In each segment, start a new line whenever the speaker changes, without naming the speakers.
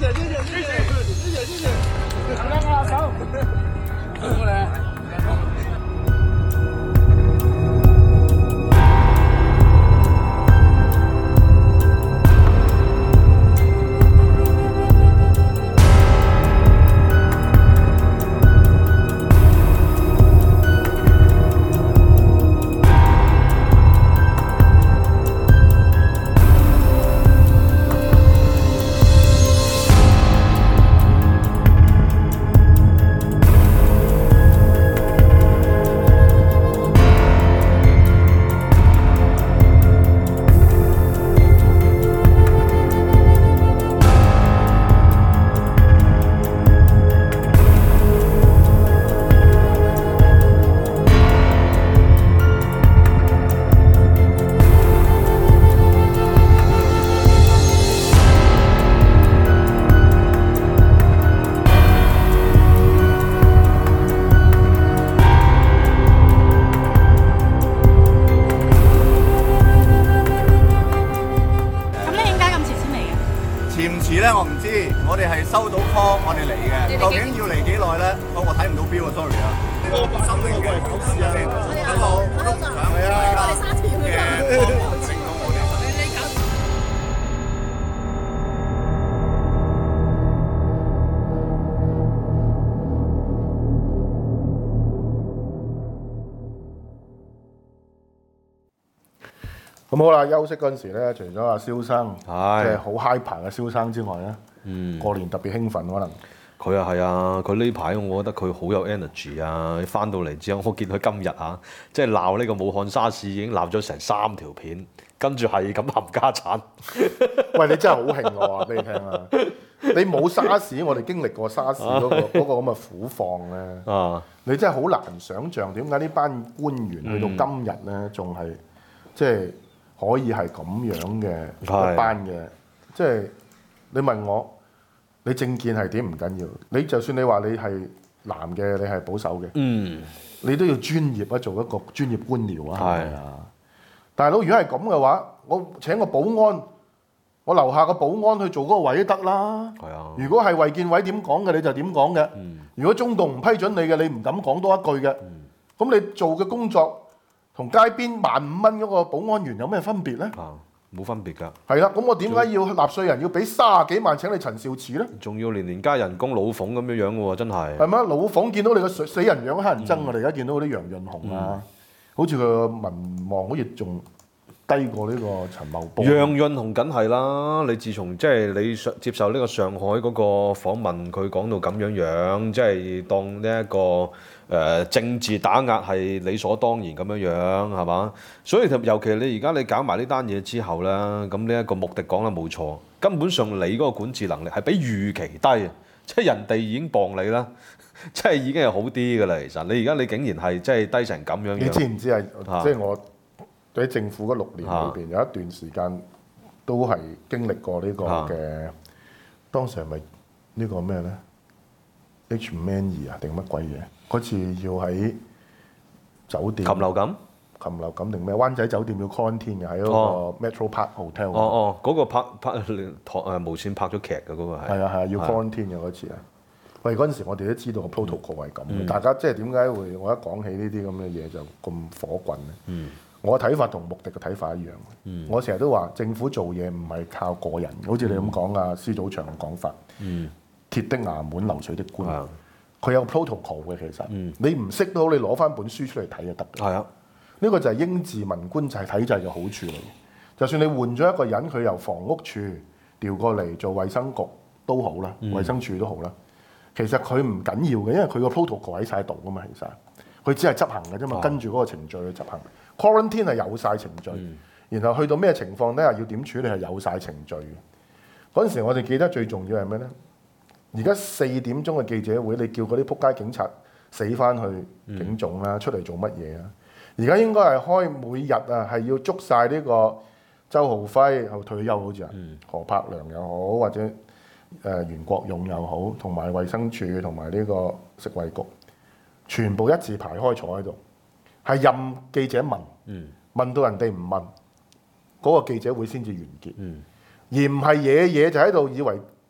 大家握手，過嚟。
我唔知，我哋係收到 call， 我哋嚟嘅，究竟要嚟幾耐咧？我睇唔到表啊 ，sorry 啊。心靈嘅搞事啊！我都唔想係啊，我哋沙田嘅令到我哋。
咁好啦，休息嗰陣時咧，除咗阿蕭生，即係好 hyper 嘅蕭生之外咧，過年特別興奮可能。
佢啊係啊，佢呢排我覺得佢好有 energy 啊！翻到嚟之後，我見佢今日啊，即係鬧呢個武漢沙士已經鬧咗成3條片，跟住係咁冚家產。
喂，你真係好興我話俾你聽啊！你冇沙士，我哋經歷過沙士嗰個咁嘅苦況咧，你真係好難想像點解呢班官員去到今日咧，仲係即係可以係咁樣嘅一班嘅，即係你問我。你政見係點唔緊要，你就算你話你係藍嘅，你係保守嘅，你都要專業啊，做一個專業官僚啊，係咪啊？大佬，如果係咁嘅話，我請個保安，我樓下個保安去做嗰個位都得啦。係啊。如果係衛健委點講嘅，你就點講嘅。如果中共唔批准你嘅，你唔敢講多一句嘅。咁你做嘅工作同街邊15,000蚊嗰個保安員有咩分別咧？
冇分別㗎，
係啦，咁我點解要納稅人要俾30幾萬請你陳肇始咧？
仲要年加人工，老馮咁樣樣喎，真係。
係咪老馮見到你個死人樣，乞人憎，我哋而家見到嗰啲楊潤雄啊，好似佢個民望好似仲低過呢個陳茂波。
楊潤雄梗係啦，你自從即係你接受呢個上海嗰個訪問，佢講到咁樣樣，即係當呢一個。政治打壓係理所當然咁樣樣係嘛？所以尤其你而家你搞埋呢單嘢之後咧，咁呢一個目的講得冇錯，根本上你嗰個管治能力係比預期低，即係人哋已經磅你啦，即係已經係好啲㗎啦。其實你而家你竟然係即係低成咁樣。
你知唔知啊？即係我喺政府嗰6年裏邊有一段時間都係經歷過呢個嘅，當時係咪呢個咩咧？H5N2啊定乜鬼嘢？嗰次要喺酒店
禽流感
定咩？灣仔酒店要 quarantine 嘅喺嗰個 Metro Park Hotel。
嗰個拍無線拍咗劇嘅嗰個係。
係啊，要 quarantine 嘅嗰次啊。喂，嗰陣時我哋都知道個 protocol 係咁，大家即係點解會我一講起呢啲咁嘅嘢就咁火滾咧？我嘅睇法同穆迪嘅睇法一樣。我成日都話政府做嘢唔係靠個人，好似你咁講啊，施祖祥嘅講法。鐵的衙門，流水的官。佢有 protocol 嘅，其實你唔識都好，你攞翻本書出嚟睇就得。係啊，呢個就係英治文官制體制嘅好處嚟。就算你換咗一個人，佢由房屋處調過嚟做衛生局都好啦，衛生署都好啦。其實佢唔緊要嘅，因為佢個 protocol 喺晒度噶嘛。其實佢只係執行嘅啫嘛，跟住嗰個程序去執行。Quarantine 係有晒程序，然後去到咩情況底下要點處理係有晒程序嘅。嗰陣時我哋記得最重要係咩咧？而家4點鐘嘅記者會，你叫嗰啲仆街警察死翻去警總啦，出嚟做乜嘢啊？而家應該係開每日啊，係要捉晒呢個周浩輝後退休好似啊，何柏良又好，或者袁國勇又好，同埋衛生署同埋呢個食衞局，全部一字排開坐喺度，係任記者問，問到人哋唔問，嗰個記者會先至完結，而唔係嘢就喺度以為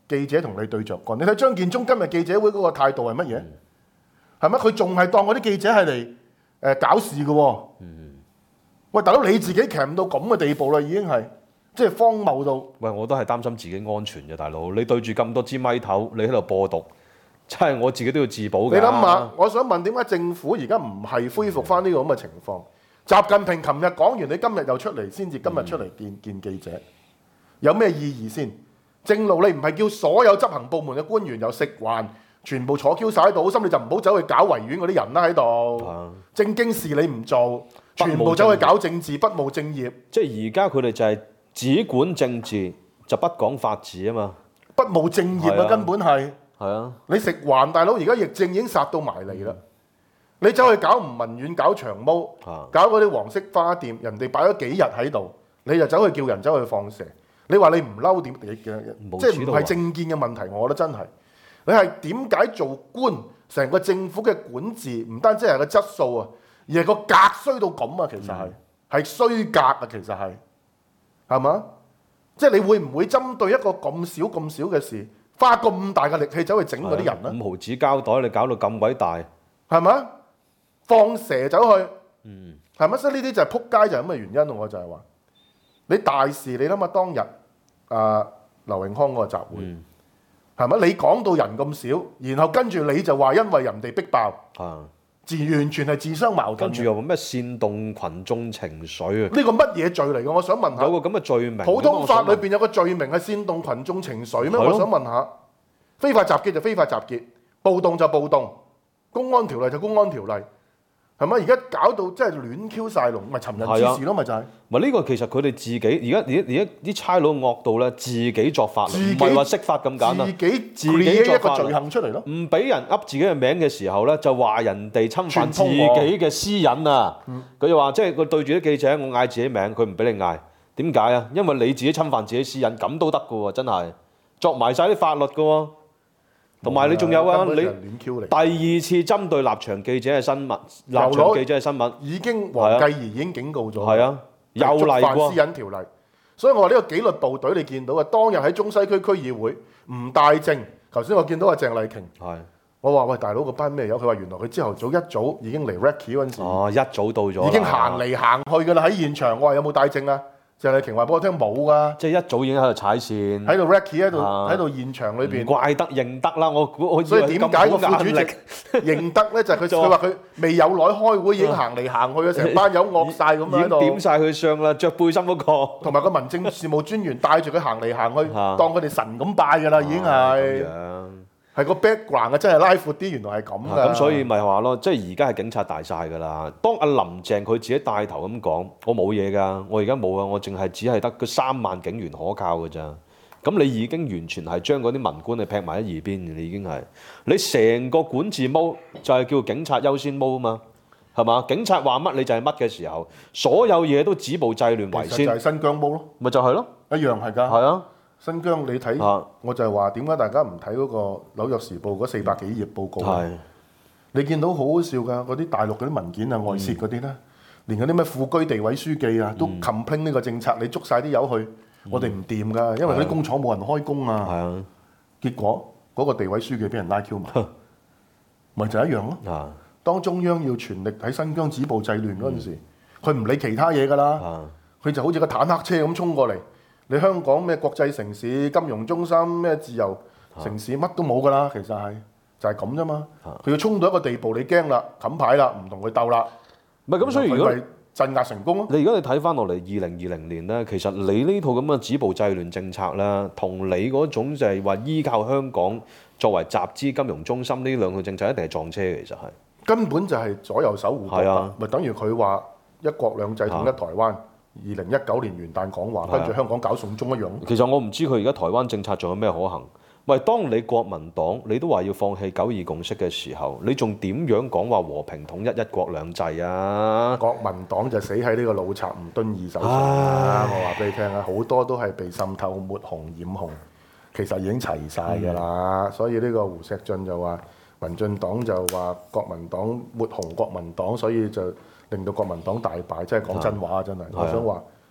記者同你對着幹。你睇張建宗今日記者會嗰個態度係乜嘢？係咪？佢仲係當嗰啲記者係嚟搞事嘅喎？喂，大佬你自己強到咁嘅地步啦，已經係即係荒謬到。
喂，我都係擔心自己安全嘅，大佬。你對住咁多支咪頭，你喺度播毒，真係我自己都要自保㗎。
你諗下，我想問點解政府而家唔係恢復翻呢個咁嘅情況？習近平琴日講完，你今日又出嚟，先至今日出嚟見記者，有咩意義先？正路你唔係叫所有執行部門嘅官員由食環全部坐 Q 晒喺度，好心你就唔好走去搞維園嗰啲人啦喺度。正經事你唔做，全部走去搞政治，不務正業。
即係而家佢哋就係只管政治，就不講法治啊嘛。
不務正業啊，根本係。
係啊。
你食環大佬，而家疫症已經殺到埋嚟啦。你走去搞吳文遠，搞長毛，搞嗰啲黃色花店，人哋擺咗幾日喺度，你就走去叫人走去放蛇。你話你唔嬲點？即係唔係政見嘅問題？我覺得真係。你係點解做官？成個政府嘅管治唔單止係個質素啊，而係個格衰到咁啊！其實係衰格啊！其實係嘛？即係你會唔會針對一個咁少嘅事，花咁大嘅力氣走去整嗰啲人咧？5
毫紙膠袋你搞到咁鬼大，
係嘛？放蛇走去，係咪？所以呢啲就係撲街，就係咁嘅原因。我就係話，你大事你諗下當日劉永康嗰個集會，係咪？你講到人咁少，然後跟住你就話因為人哋逼爆，完全係自相矛盾。
跟住又話咩煽動群眾情緒啊？
呢個乜嘢罪嚟嘅？我想問下。
有個咁嘅罪名。
普通法裏邊有個罪名係煽動群眾情緒咩？我想問下。非法集結就非法集結，暴動就暴動，公安條例就公安條例。係咪？而家搞到真係亂 Q 晒龍，咪尋人之事咯，咪就係。
咪呢個其實佢哋自己而家啲差佬惡到咧，自己作法律，唔係話釋法咁簡單。自己作一個罪行出嚟咯。唔俾人噏自己嘅名嘅時候咧，就話人哋侵犯自己嘅私隱啊！佢就話即係佢對住啲記者，我嗌自己名，佢唔俾你嗌。點解啊？因為你自己侵犯自己私隱，咁都得㗎喎，真係作埋晒啲法律㗎喎。同埋你仲有啊！你第二次針對立場記者嘅新聞，立場記者嘅新聞
已經黃繼兒已經警告咗，
係啊，又嚟過
私隱條例。所以我話呢個紀律部隊你見到啊，當日喺中西區區議會唔帶證。頭先我見到阿鄭麗瓊，我話喂，大佬個班咩友？佢話原來佢朝頭早一早已經嚟 Recce 嗰陣時，
一早到咗，
已經行嚟行去㗎啦喺現場。我話有冇帶證啊？鄭麗瓊話俾我聽冇㗎，
即係一早已經喺度踩線，
喺度 Recce 喺度現場裏邊，
怪得認得啦！我
所以點解個副主席認得咧？就係佢話佢未有耐開會已經行嚟行去啊，成班友惡晒咁喺度，
已經點曬佢相啦，着背心嗰個，
同埋個民政事務專員帶住佢行嚟行去，當佢哋神咁拜㗎啦，已經係。係個 background 啊，真係拉闊啲，原來係咁㗎。
咁所以咪話咯，即係而家係警察大晒㗎啦。當阿林鄭佢自己帶頭咁講，我冇嘢㗎，我而家冇啊，我淨係只係得嗰3萬警員可靠㗎咋。咁你已經完全係將嗰啲文官你劈埋喺一邊，你已經係你成個管治毛就係叫警察優先毛啊嘛，係嘛？警察話乜你就係乜嘅時候，所有嘢都止暴制亂為先。
其實就係新疆毛咯，
咪就係咯，
一樣係㗎。
係啊。
新疆你睇，我就係話點解大家唔睇嗰個紐約時報嗰400幾頁報告？你見到好好笑㗎，嗰啲大陸嗰啲文件啊、外泄嗰啲咧，連嗰啲咩副居地委書記啊都 complain 呢個政策，你捉晒啲友去，我哋唔掂㗎，因為嗰啲工廠冇人開工啊。結果嗰個地委書記俾人拉 Q 埋，咪就一樣咯。當中央要全力喺新疆止暴制亂嗰陣時，佢唔理其他嘢㗎啦，佢就好似個坦克車咁衝過嚟。你香港咩國際城市、金融中心、咩自由城市，乜都冇㗎啦，其實係就係咁啫嘛。佢要衝到一個地步，你驚啦，冚牌啦，唔同佢鬥啦。
唔係咁，所以如果
鎮壓成功咯。
你如果你睇翻落嚟2020年咧，其實你呢套咁嘅止暴制亂政策咧，同你嗰種就係話依靠香港作為集資金融中心呢兩套政策一定係撞車嘅，其實係
根本就係左右手互搏，咪等於佢話一國兩制統一台灣。2019年元旦講話，跟住香港搞送中一樣。
其實我唔知佢而家台灣政策仲有咩可行。喂，當你國民黨你都話要放棄九二共識嘅時候，你仲點樣講話和平統一、一國兩制啊？
國民黨就死喺呢個老賊吳敦義手上啦！我話俾你聽啊，好多都係被滲透、抹紅、染紅，其實已經齊晒㗎啦。所以呢個胡錫進就話，民進黨就話國民黨抹紅國民黨，所以就令到國民黨大敗，真係講真話真係。我想話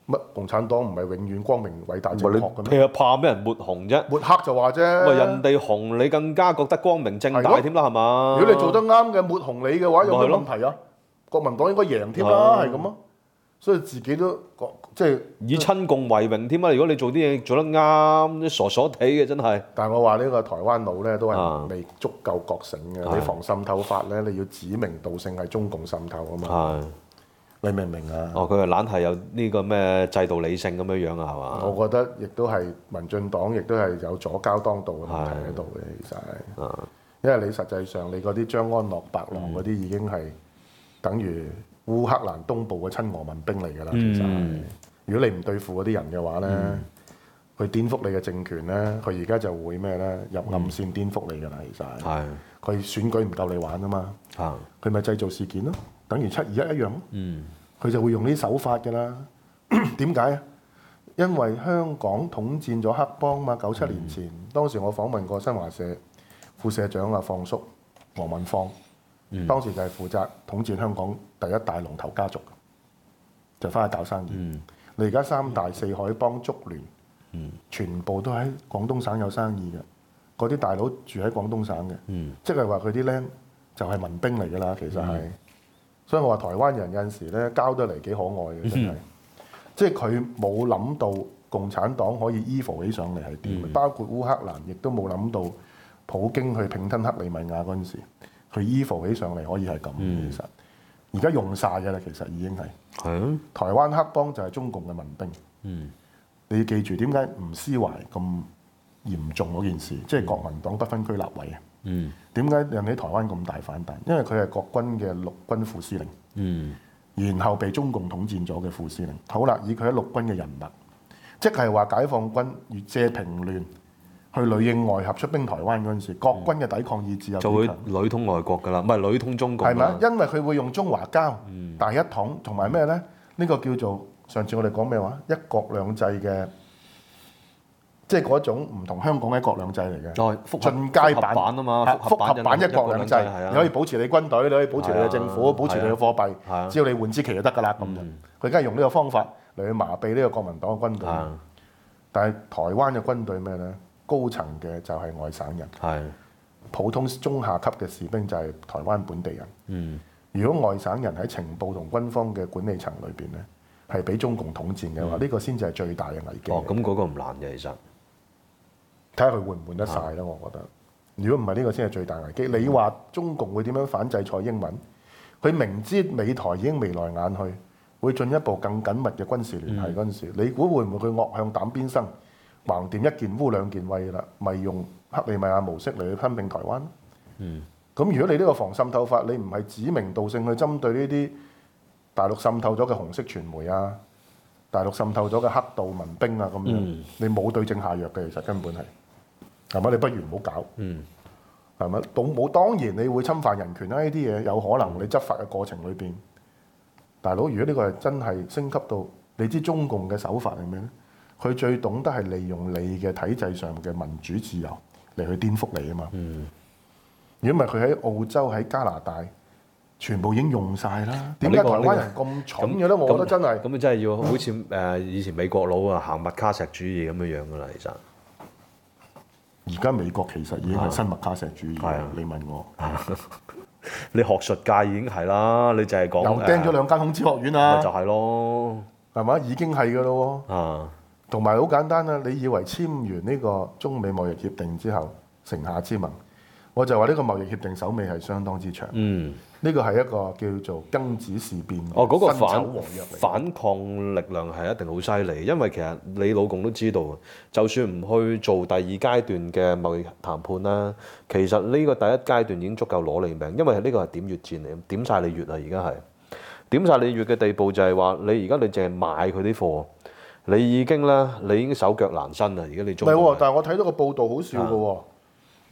乜共產黨唔係永遠光明偉大正
你
確嘅咩？
你怕咩人抹紅啫？
抹黑就話啫。
喂，人哋紅你更加覺得光明正大添啦，係嘛？
如果你做得啱嘅抹紅你嘅話，有咩
咪係咯
問題啊？國民黨應該贏添啦，係咁啊。所以自己都即係
以親共為榮添啊！如果你做啲嘢做得啱，傻傻地嘅真係。
但係我話呢個台灣佬咧都係
啊
未足夠覺醒嘅。你防滲透法咧，你要指名道姓係中共滲透啊嘛。
係。
你明唔明啊？
哦，佢係懶係有呢個咩制度理性咁樣樣啊，係嘛？
我覺得亦都係民進黨亦都係有左膠當道嘅問題喺度嘅，其實係。因為你實際上你嗰啲張安樂、白狼嗰啲已經係等於烏克蘭東部嘅親俄民兵嚟㗎啦，其實係。如果你唔對付嗰啲人嘅話咧，佢顛覆你嘅政權咧，佢而家就會咩咧？入暗線顛覆你㗎啦，其實係。
係。
佢選舉唔夠你玩啊嘛，佢咪製造事件咯，等於721一樣咯。佢就會用呢啲手法㗎啦。點解啊？因為香港統戰咗黑幫嘛，97年前，當時我訪問過新華社副社長啊，放叔黃文芳，當時就係負責統戰香港第一大龍頭家族，就翻去搞生意。你而家3大4海幫觸聯，全部都喺廣東省有生意嘅。嗰啲大佬住喺廣東省嘅，即係話佢啲僆就係民兵嚟㗎啦，其實係。所以我話台灣人有陣時咧交得嚟幾可愛嘅，真係。即係佢冇諗到共產黨可以 evil 起上嚟係點，包括烏克蘭亦都冇諗到普京去併吞克里米亞嗰陣時，佢 evil 起上嚟可以係咁。其實而家用晒㗎啦，其實已經係。係啊。台灣黑幫就係中共嘅民兵。你要記住點解吳思懷咁嚴重嗰件事，即係國民黨不分區立委啊！點解引起台灣咁大反彈？因為佢係國軍嘅陸軍副司令，然後被中共統戰咗嘅副司令。好啦，以佢喺陸軍嘅人脈，即係話解放軍越借平亂去裏應外合出兵台灣嗰陣時，國軍嘅抵抗意志有幾強？
就會裏通外國㗎啦，唔係裏通中國。
係咪？因為佢會用中華膠、大一統同埋咩咧？呢個叫做上次我哋講咩話？一國兩制嘅。即係嗰種唔同香港嘅一國兩制嚟嘅，進階版
啊嘛，
複合版一國兩制，你可以保持你軍隊，你可以保持你嘅政府，保持你嘅貨幣，只要你換支旗就得㗎啦咁。佢梗係用呢個方法嚟去麻痹呢個國民黨嘅軍隊。但係台灣嘅軍隊咩咧？高層嘅就係外省人，普通中下級嘅士兵就係台灣本地人。如果外省人喺情報同軍方嘅管理層裏邊咧，係俾中共統戰嘅話，呢個先至係最大嘅危機。
哦，咁嗰個唔難嘅其實。
睇下佢換唔換得晒啦，我覺得。如果唔係呢個先係最大危機。你話中共會點樣反制蔡英文？佢明知美台已經眉來眼去，會進一步更緊密嘅軍事聯繫嗰陣時，你估會唔會佢惡向膽邊生，橫掂一件烏兩件威啦？咪用克里米亞模式嚟去吞併台灣？咁如果你呢個防滲透法，你唔係指名道姓去針對呢啲大陸滲透咗嘅紅色傳媒啊，大陸滲透咗嘅黑道民兵啊咁樣，你冇對症下藥嘅，其實根本係。係咪？你不如唔好搞。係咪？冇當然你會侵犯人權啦，呢啲嘢有可能你執法嘅過程裏邊，大佬如果呢個係真係升級到，你知中共嘅手法係咩咧？佢最懂得係利用你嘅體制上嘅民主自由嚟去顛覆你啊嘛。如果唔係佢喺澳洲喺加拿大，全部已經用晒啦。點解台灣人咁蠢嘅咧？我覺得真係。
咁你真係要好似以前美國佬啊行麥卡錫主義咁樣樣噶啦，其實。
而家美國其實已經係新麥卡錫主義。你問我，
你學術界已經係啦，你就係講
又釘咗2間孔子學院啦，
就係咯，
係嘛？已經係㗎咯喎。同埋好簡單啦，你以為簽完呢個中美貿易協定之後城下之盟，我就話呢個貿易協定手尾係相當之長。呢個係一個叫做庚子事變嘅
嗰個
分手和約嚟。
反抗力量係一定好犀利，因為其實你老共都知道，就算唔去做第2階段嘅貿易談判啦，其實呢個第1階段已經足夠攞你命，因為呢個係點穴戰嚟，點晒你穴啊！而家係點晒你穴嘅地步就係話，你而家你淨係買佢啲貨，你已經手腳難伸啦！而家你中唔係喎，
但係我睇到個報道好笑嘅喎。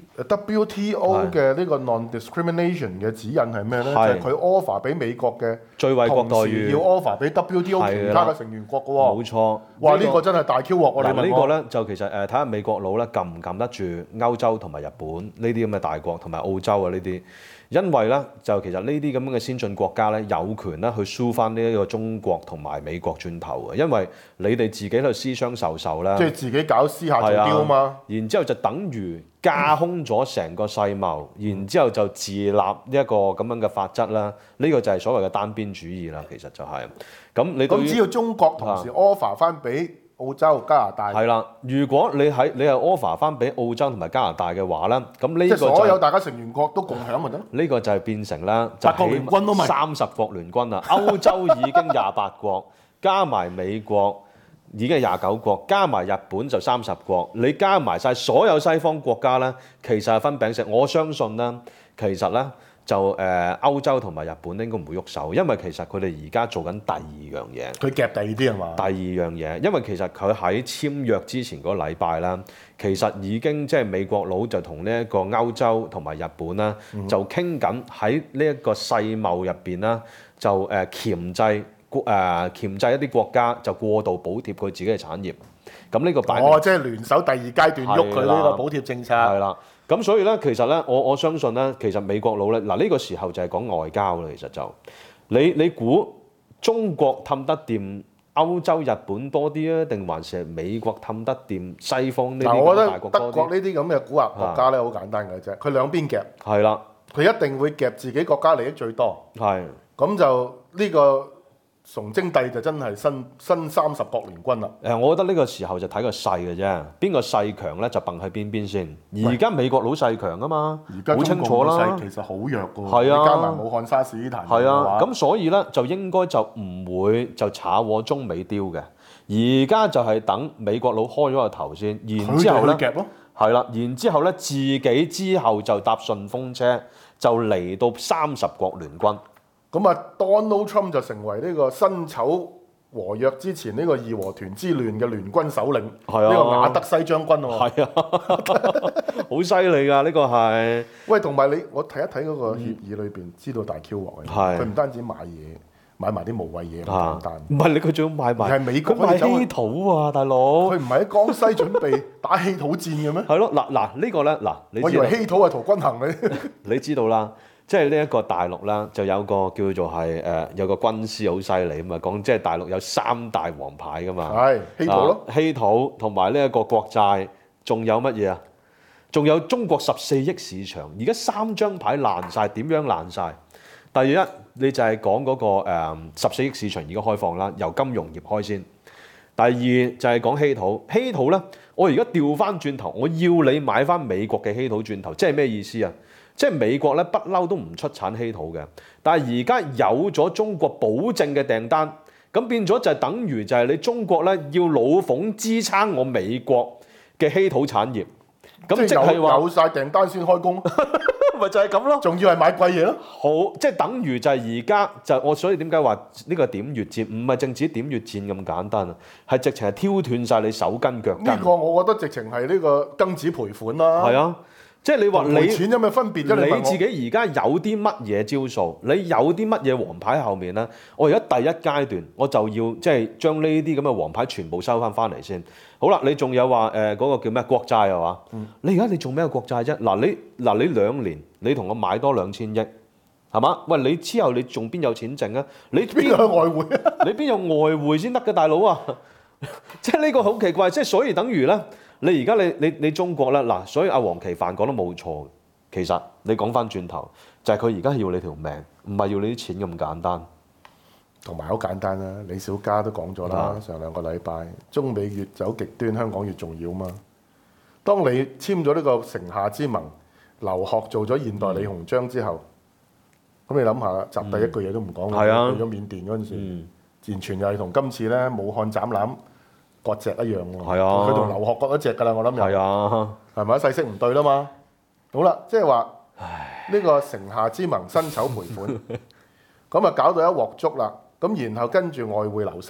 WTO 嘅呢個 non-discrimination 嘅指引係咩咧？就
係
係佢 offer 俾美國嘅
最惠國待遇
要 offer 俾 WTO 其他嘅成員國嘅喎。
冇錯，
哇！呢個真係大 Q 鑊喎！
嗱
你問我
呢個咧就其實睇下美國佬咧撳唔撳得住歐洲同埋日本呢啲咁嘅大國同埋澳洲啊呢啲，因為咧就其實呢啲咁樣嘅先進國家咧有權咧去輸翻呢一個中國同埋美國轉頭嘅，因為你哋自己喺度私相授受啦，
即係自己搞私下做雕啊嘛。
然之後就等於架空咗成個世貿，然之後就自立呢一個咁樣嘅法則啦。呢個就係所謂嘅單邊主義啦，其實就係咁。你對於
咁只要中國同時 offer 翻俾澳洲、加拿大，
係啦，如果你係 offer 翻俾澳洲同埋加拿大嘅話咧，咁呢個
即係所有大家成員國都共享咪得？
呢個就係變成啦，就
八國聯軍都咪
30國聯軍啦。歐洲已經28國，加埋美國已經係29國，加埋日本就30國。你加埋晒所有西方國家咧，其實係分餅食。我相信咧，其實咧就歐洲同埋日本應該唔會喐手，因為其實佢哋而家做緊第二樣嘢。
佢夾第二啲係嘛？
第二樣嘢，因為其實佢喺簽約之前嗰個禮拜啦，其實已經即係美國佬就同呢一個歐洲同埋日本啦，就傾緊喺呢一個世貿入邊啦，就鉗制一啲國家就過度補貼佢自己嘅產業。咁呢個擺明
即係聯手第二階段喐佢呢個補貼政策。
係啦。咁所以咧，其實咧，我相信咧，其實美國佬咧，嗱呢個時候就係講外交啦。其實就你估中國氹得掂歐洲、日本多啲啊，定還是係美國氹得掂西方呢啲
我覺
咁大國多啲？
得德國呢啲咁嘅古惑國家咧，好簡單嘅啫。佢兩邊夾，
係啦，
佢一定會夾自己國家利益最多。
係
咁就呢個崇禎帝就真係新30國聯軍啦。
我覺得呢個時候就睇個勢嘅啫，邊個勢強咧就掟喺邊邊先。而家美國佬勢強啊嘛，好清楚啦。
其實好弱㗎喎，
係啊，
加埋武漢沙士呢壇
係啊，咁所以咧就應該就唔會就炒和中美雕嘅。而家就係等美國佬開咗個頭先，然之後咧係啦，然之後咧自己之後就搭順風車就嚟到30國聯軍。
咁啊，Donald Trump 就成為呢個辛丑和約之前呢個義和團之亂嘅聯軍首領，呢個馬德西將軍喎。
係啊，好犀利㗎！呢個係。
喂，同埋我睇一睇嗰個協議裏邊，知道大 Q 鑊嘅。佢唔單止買嘢，買埋啲無謂嘢咁簡單。
唔係佢仲要買埋。
係美國
買稀土啊，大佬。
佢唔係喺江西準備打稀土戰嘅咩？
係咯，嗱呢個咧
我以為稀土係陶君行嘅。
你知道啦。即係呢一個大陸啦，就有個叫做係有個軍師好犀利啊嘛，講即係大陸有3大王牌噶嘛，
係稀土咯，
稀土同埋呢一個國債，仲有乜嘢啊？仲有中國14億市場，而家3張牌爛晒，點樣爛晒？第一你就係講嗰個14億市場而家開放啦，由金融業開先。第二就係講稀土，稀土咧，我而家調翻轉頭，我要你買翻美國嘅稀土轉頭，即係咩意思啊？即係美國咧不嬲都唔出產稀土嘅，但係而家有咗中國保證嘅訂單，咁變咗就係等於就係你中國咧要老馮支撐我美國嘅稀土產業，咁即係話
有晒訂單先開工，
咪就係咁咯。
仲要係買貴嘢咯。
好，即係等於就係而家就我所以點解話呢個點穴戰唔係淨止點穴戰咁簡單啊？係直情係挑斷晒你手筋腳筋。
呢個我覺得直情係呢個庚子賠款啦。
係啊。即係你話你
錢有咩分別啫？
你自己而家有啲乜嘢招數？你有啲乜嘢黃牌後面咧？我而家第一階段我就要即係將呢啲咁嘅黃牌全部收翻嚟先。好啦，你仲有話嗰個叫咩國債係嘛？你而家你做咩國債啫？嗱你2年你同我買多2000億係嘛？喂，你之後你仲邊有錢剩啊？你邊
有外匯啊？
你邊有外匯先得嘅大佬啊？即係呢個好奇怪，即係所以等於咧。你而家你中國咧嗱，所以阿黃奇帆講得冇錯。其實你講翻轉頭，就係佢而家要你條命，唔係要你啲錢咁簡單。
同埋好簡單啦，李小加都講咗啦，上2個禮拜，中美越走極端，香港越重要嘛。當你簽咗呢個城下之盟，劉鶴做咗現代李鴻章之後，咁你諗下，習帝一句嘢都唔講啦，去咗緬甸嗰陣時，完全又係同今次咧武漢斬攬割席一樣喎，佢同劉鶴割一隻㗎啦，我諗又係咪啊？勢色唔對啦嘛。好啦，即係話呢個城下之盟辛丑賠款，咁啊搞到一鑊粥啦。咁然後跟住外匯流失，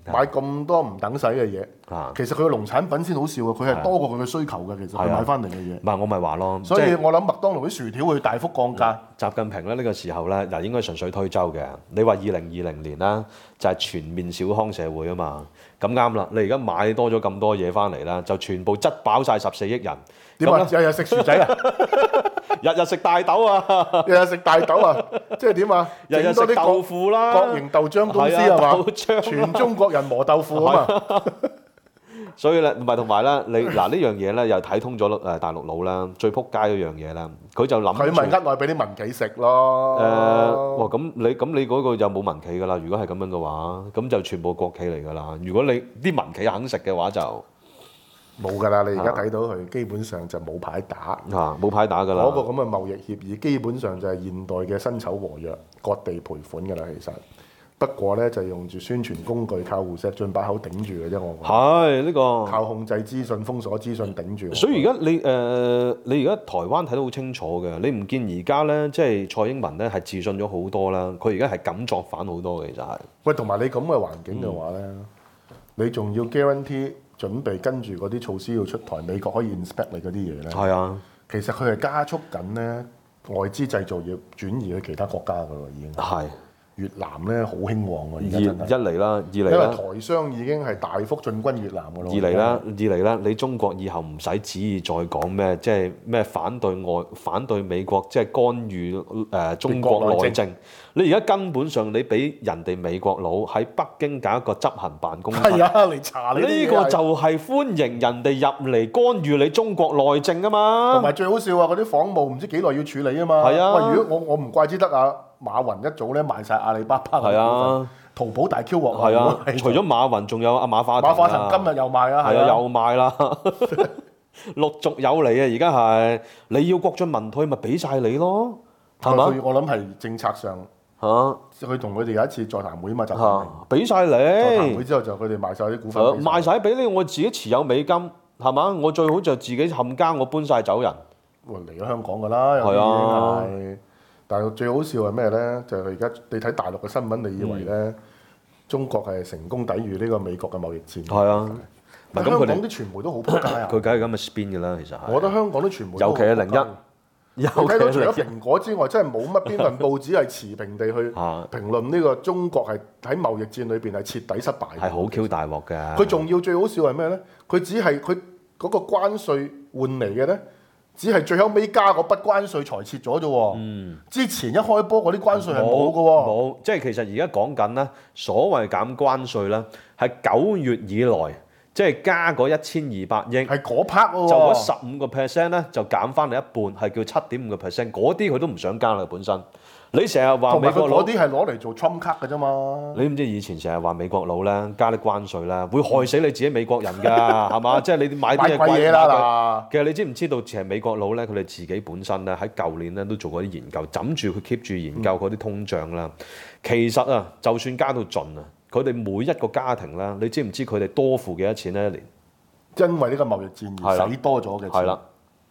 買咁多唔等使嘅嘢。其實佢嘅農產品先好笑啊！佢係多過佢嘅需求嘅，其實佢買翻嚟嘅嘢。
唔係我咪話咯，
所以我諗麥當勞啲薯條會大幅降價。
習近平咧呢個時候咧，嗱應該順水推舟嘅。你話2020年啦，就係全面小康社會啊嘛，咁啱啦。你而家買多咗咁多嘢翻嚟啦，就全部質飽晒14億人。
點啊？日日食薯仔啊！
日日食大豆啊！
日日食大豆啊！即係點啊？
日日食豆腐啦！
國營豆漿公司係嘛？全中國人磨豆腐啊嘛！
所以咧，唔係同埋咧，你嗱呢樣嘢咧，又睇通咗大陸佬啦，最撲街嗰樣嘢啦，佢就諗
佢咪呃來俾啲民企食咯。
哇！咁你嗰個就冇民企㗎啦。如果係咁樣嘅話，咁就全部國企嚟㗎啦。如果你啲民企肯食嘅話，就
冇㗎啦。你而家睇到佢基本上就冇牌打。
冇牌打㗎啦。
嗰個咁嘅貿易協議基本上就係現代嘅辛丑和約，割地賠款㗎啦。其實不過咧就用住宣傳工具，靠胡錫進把口頂住嘅啫。我
係呢個
靠控制資訊、封鎖資訊頂住。
所以而家你而家台灣睇得好清楚嘅，你唔見而家咧即係蔡英文咧係自信咗好多啦。佢而家係敢作反好多嘅，其實係。喂，
同埋你咁嘅環境嘅話咧，你仲要 guarantee 準備跟住嗰啲措施要出台，美國可以 inspect 你嗰啲嘢咧。係啊，其實佢係加速緊咧外資製造業轉移去其他國家㗎喎，已經係。越南咧好興旺喎，而家真係。一嚟啦，二嚟啦。因為台商已經係大幅進軍越南㗎咯。二嚟啦，你中國以後唔使旨意再講咩，即係咩反對美國，即係干預中國內政。你而家根本上你俾人哋美國佬喺北京搞一個執行辦公室。係啊，嚟查你呢個就係歡迎人哋入嚟干預你中國內政啊嘛。同埋最好笑啊，嗰啲房務唔知幾耐要處理啊嘛。係啊。喂，如果我唔怪之得啊。馬雲一早咧賣晒阿里巴巴嘅股份，淘寶大 Q 鑊。係啊，除咗馬雲，仲有阿馬化騰。馬化騰今日又賣啊，係啊，又賣啦，陸續有嚟啊！而家係你要國進民退，咪俾晒你咯，係嘛？我諗係政策上佢同佢哋有一次座談會啊嘛，就俾晒你。座談會之後就佢哋賣晒啲股份，賣晒俾你，我自己持有美金，係嘛？我最好就自己冚家，我搬晒走人。嚟咗香港㗎啦，係啊。但係最好笑係咩咧？就係而家你睇大陸嘅新聞，你以為咧中國係成功抵禦呢個美國嘅貿易戰？係啊，香港啲傳媒都好撲街啊！佢梗係咁嘅 spin 㗎啦，其實。我覺得香港啲傳媒尤其係01，睇到除咗蘋果之外，真係冇乜邊份報紙係持平地去評論呢個中國係喺貿易戰裏邊係徹底失敗。係好 Q 大鑊㗎！佢仲要最好笑係咩咧？佢只係佢嗰個關稅換嚟嘅咧。只係最後尾加嗰筆關稅才撤咗啫喎，之前一開波嗰啲關稅係冇嘅喎。冇，即係其實而家講緊咧，所謂減關稅咧，係9月以來，即係加嗰1200億，係嗰 part 喎，就嗰15%咧，就減翻嚟一半，係叫7.5%，嗰啲佢都唔想加啦本身。你成日話美國佬嗰啲係攞嚟做 Trump 卡嘅啫嘛？你唔知以前成日話美國佬咧加啲關稅咧，會害死你自己美國人㗎，係嘛？即係你買啲嘢貴嘢啦。其實你知唔知道，其實美國佬咧，佢哋自己本身咧喺舊年咧都做過啲研究，枕住佢 keep 住研究嗰啲通脹啦。其實啊，就算加到盡啊，佢哋每一個家庭啦，你知唔知佢哋多付幾多錢咧一年？因為呢個貿易戰而使多咗嘅錢。係啦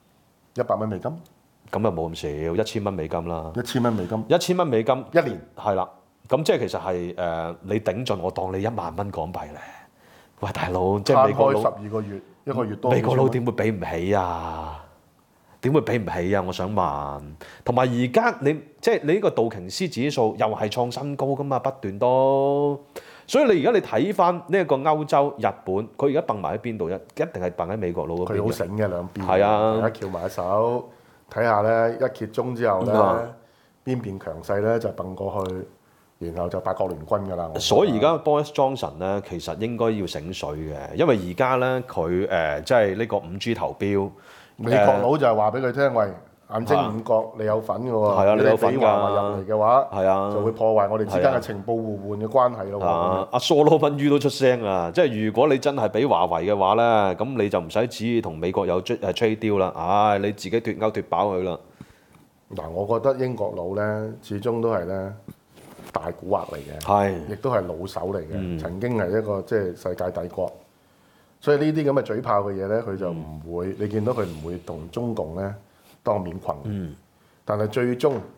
，100蚊美金。咁又冇咁少，1000蚊美金啦。1000蚊美金。1000蚊美金一年。係啦，咁即係其實係你頂盡，我當你1萬蚊港幣咧。喂，大佬，即係美國佬12個月，一個月多。美國佬點會俾唔起啊？點會俾唔起啊？我想問。同埋而家你即係你呢個道瓊斯指數又係創新高噶嘛，不斷都。所以你而家你睇翻呢一個歐洲、日本，佢而家蹦埋喺邊度？一定係蹦喺美國佬嗰邊。佢好醒嘅兩邊。係啊，大家翹埋一手。睇下咧，一揭盅之後咧，邊邊強勢咧就蹦過去，然後就八國聯軍㗎啦。所以而家 Boris Johnson 咧，其實應該要醒水嘅，因為而家咧佢即係呢個5G 投標，美國佬就係話俾佢聽，喂，眼睛五國你有份㗎喎，係啊，你有份㗎。華為入嚟嘅話，係啊，就會破壞我哋之間嘅情報互換嘅關係咯。阿蘇羅賓於都出聲啊，即係如果你真係俾華為嘅話咧，咁你就唔使旨意同美國有trade deal啦，唉，你自己脫鈎脫飽佢啦。嗱，我覺得英國佬咧，始終都係咧大蠱惑嚟嘅，係，亦都係老手嚟嘅，曾經係一個即係世界帝國，所以呢啲咁嘅嘴炮嘅嘢咧，佢就唔會，你見到佢唔會同中共咧當面群，但係最終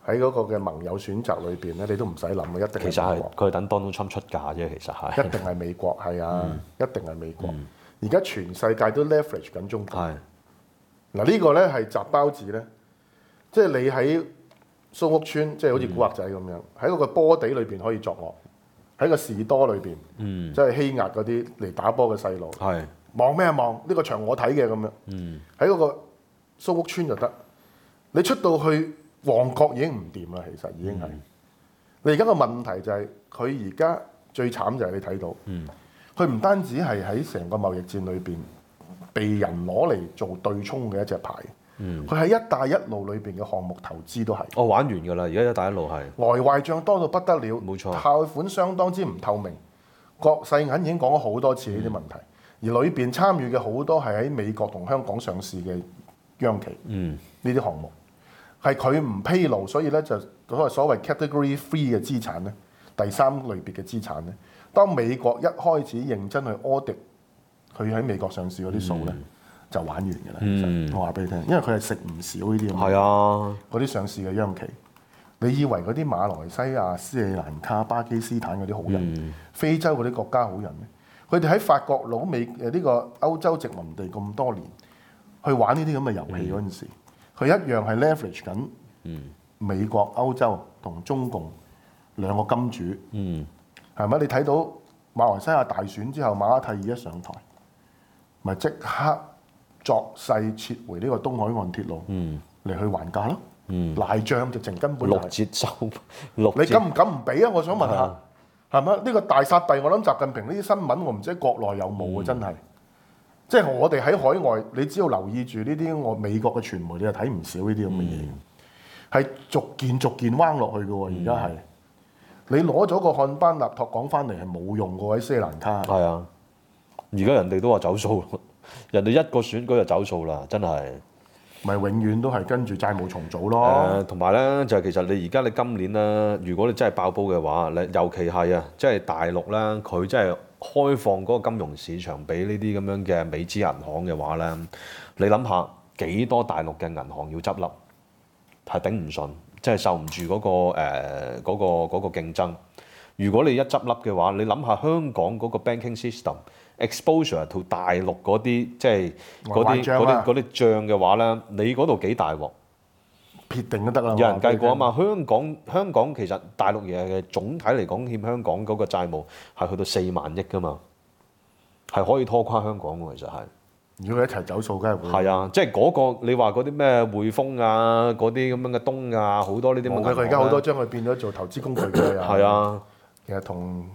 喺嗰個嘅盟友選擇裏邊咧，你都唔使諗嘅，一定
其實係
係美國，
佢係等 Donald Trump 出價啫，其實係
一定係美國，係啊，一定係美國。而家全世界都 leverage 緊中國。
係
嗱呢個咧係習包子咧，即係你喺蘇屋村，即係好似古惑仔咁樣，喺嗰個波地裏邊可以作惡，喺個士多裏邊，即係欺壓嗰啲嚟打波嘅細路。
係
望咩望？呢個場我睇嘅咁樣。喺嗰個蘇屋村就得。你出到去旺角已經唔掂啦，其實已經係。你而家個問題就係佢而家最慘就係你睇到，佢唔單止係喺成個貿易戰裏邊被人攞嚟做對沖嘅一隻牌，佢喺一帶一路裏邊嘅項目投資都係。
我玩完㗎啦，而家一帶一路係
呆壞帳多到不得了，
冇錯
貸款相當之唔透明。國際銀已經講咗好多次呢啲問題，而裏邊參與嘅好多係喺美國同香港上市嘅央企，呢啲項目係佢唔披露，所以咧就所謂 Category 3嘅資產咧，第三類別嘅資產咧，當美國一開始認真去 audit 佢喺美國上市嗰啲數咧，就玩完㗎啦。其實我話俾你聽，因為佢係食唔少呢啲咁嘅
係啊，
嗰啲上市嘅央企。你以為嗰啲馬來西亞、斯里蘭卡、巴基斯坦嗰啲好人，非洲嗰啲國家好人咧？佢哋喺法國佬美呢個歐洲殖民地咁多年，去玩呢啲咁嘅遊戲嗰陣時，佢一樣係 leverage 緊美國、歐洲同中共兩個金主，係咪？你睇到馬來西亞大選之後，馬哈蒂爾一上台，咪即刻作勢撤回呢個東海岸鐵路嚟去還價咯。賴帳直情根本
六折收六折。
你敢唔敢唔俾啊？我想問下，係咪？呢個大殺幣，我諗習近平呢啲新聞，我唔知國內有冇啊！真係，即係我哋喺海外，你只要留意住呢啲我美國嘅傳媒，你就睇唔少呢啲咁嘅嘢，係逐件彎落去嘅喎。而家係你攞咗個漢班納托講翻嚟係冇用嘅喺斯里蘭卡。
係啊，而家人哋都話走數，人哋一個選舉就走數啦，真係。
咪永遠都係跟住債務重組咯。
同埋咧就係其實你而家你今年咧，如果你真係爆煲嘅話，你尤其係啊，即係大陸咧，佢真係開放嗰個金融市場俾呢啲咁樣嘅美資銀行嘅話咧，你諗下幾多大陸嘅銀行要執笠，係頂唔順，即係受唔住嗰個競爭。如果你一執笠嘅話，你諗下香港嗰個 banking system。exposure to 大陸嗰啲即係嗰啲帳嘅話咧，你嗰度幾大鑊？
撇定都得啦。
有人計過啊嘛，香港其實大陸嘢總體嚟講欠香港嗰個債務係去到4萬億㗎嘛，係可以拖垮香港㗎，其實係。
如果佢一齊走數，梗係會。
係啊，即係嗰個你話嗰啲咩匯豐啊，嗰啲咁樣嘅東亞好多呢啲問題。
佢而家好多將佢變咗做投資工具嘅。
係啊，
其實同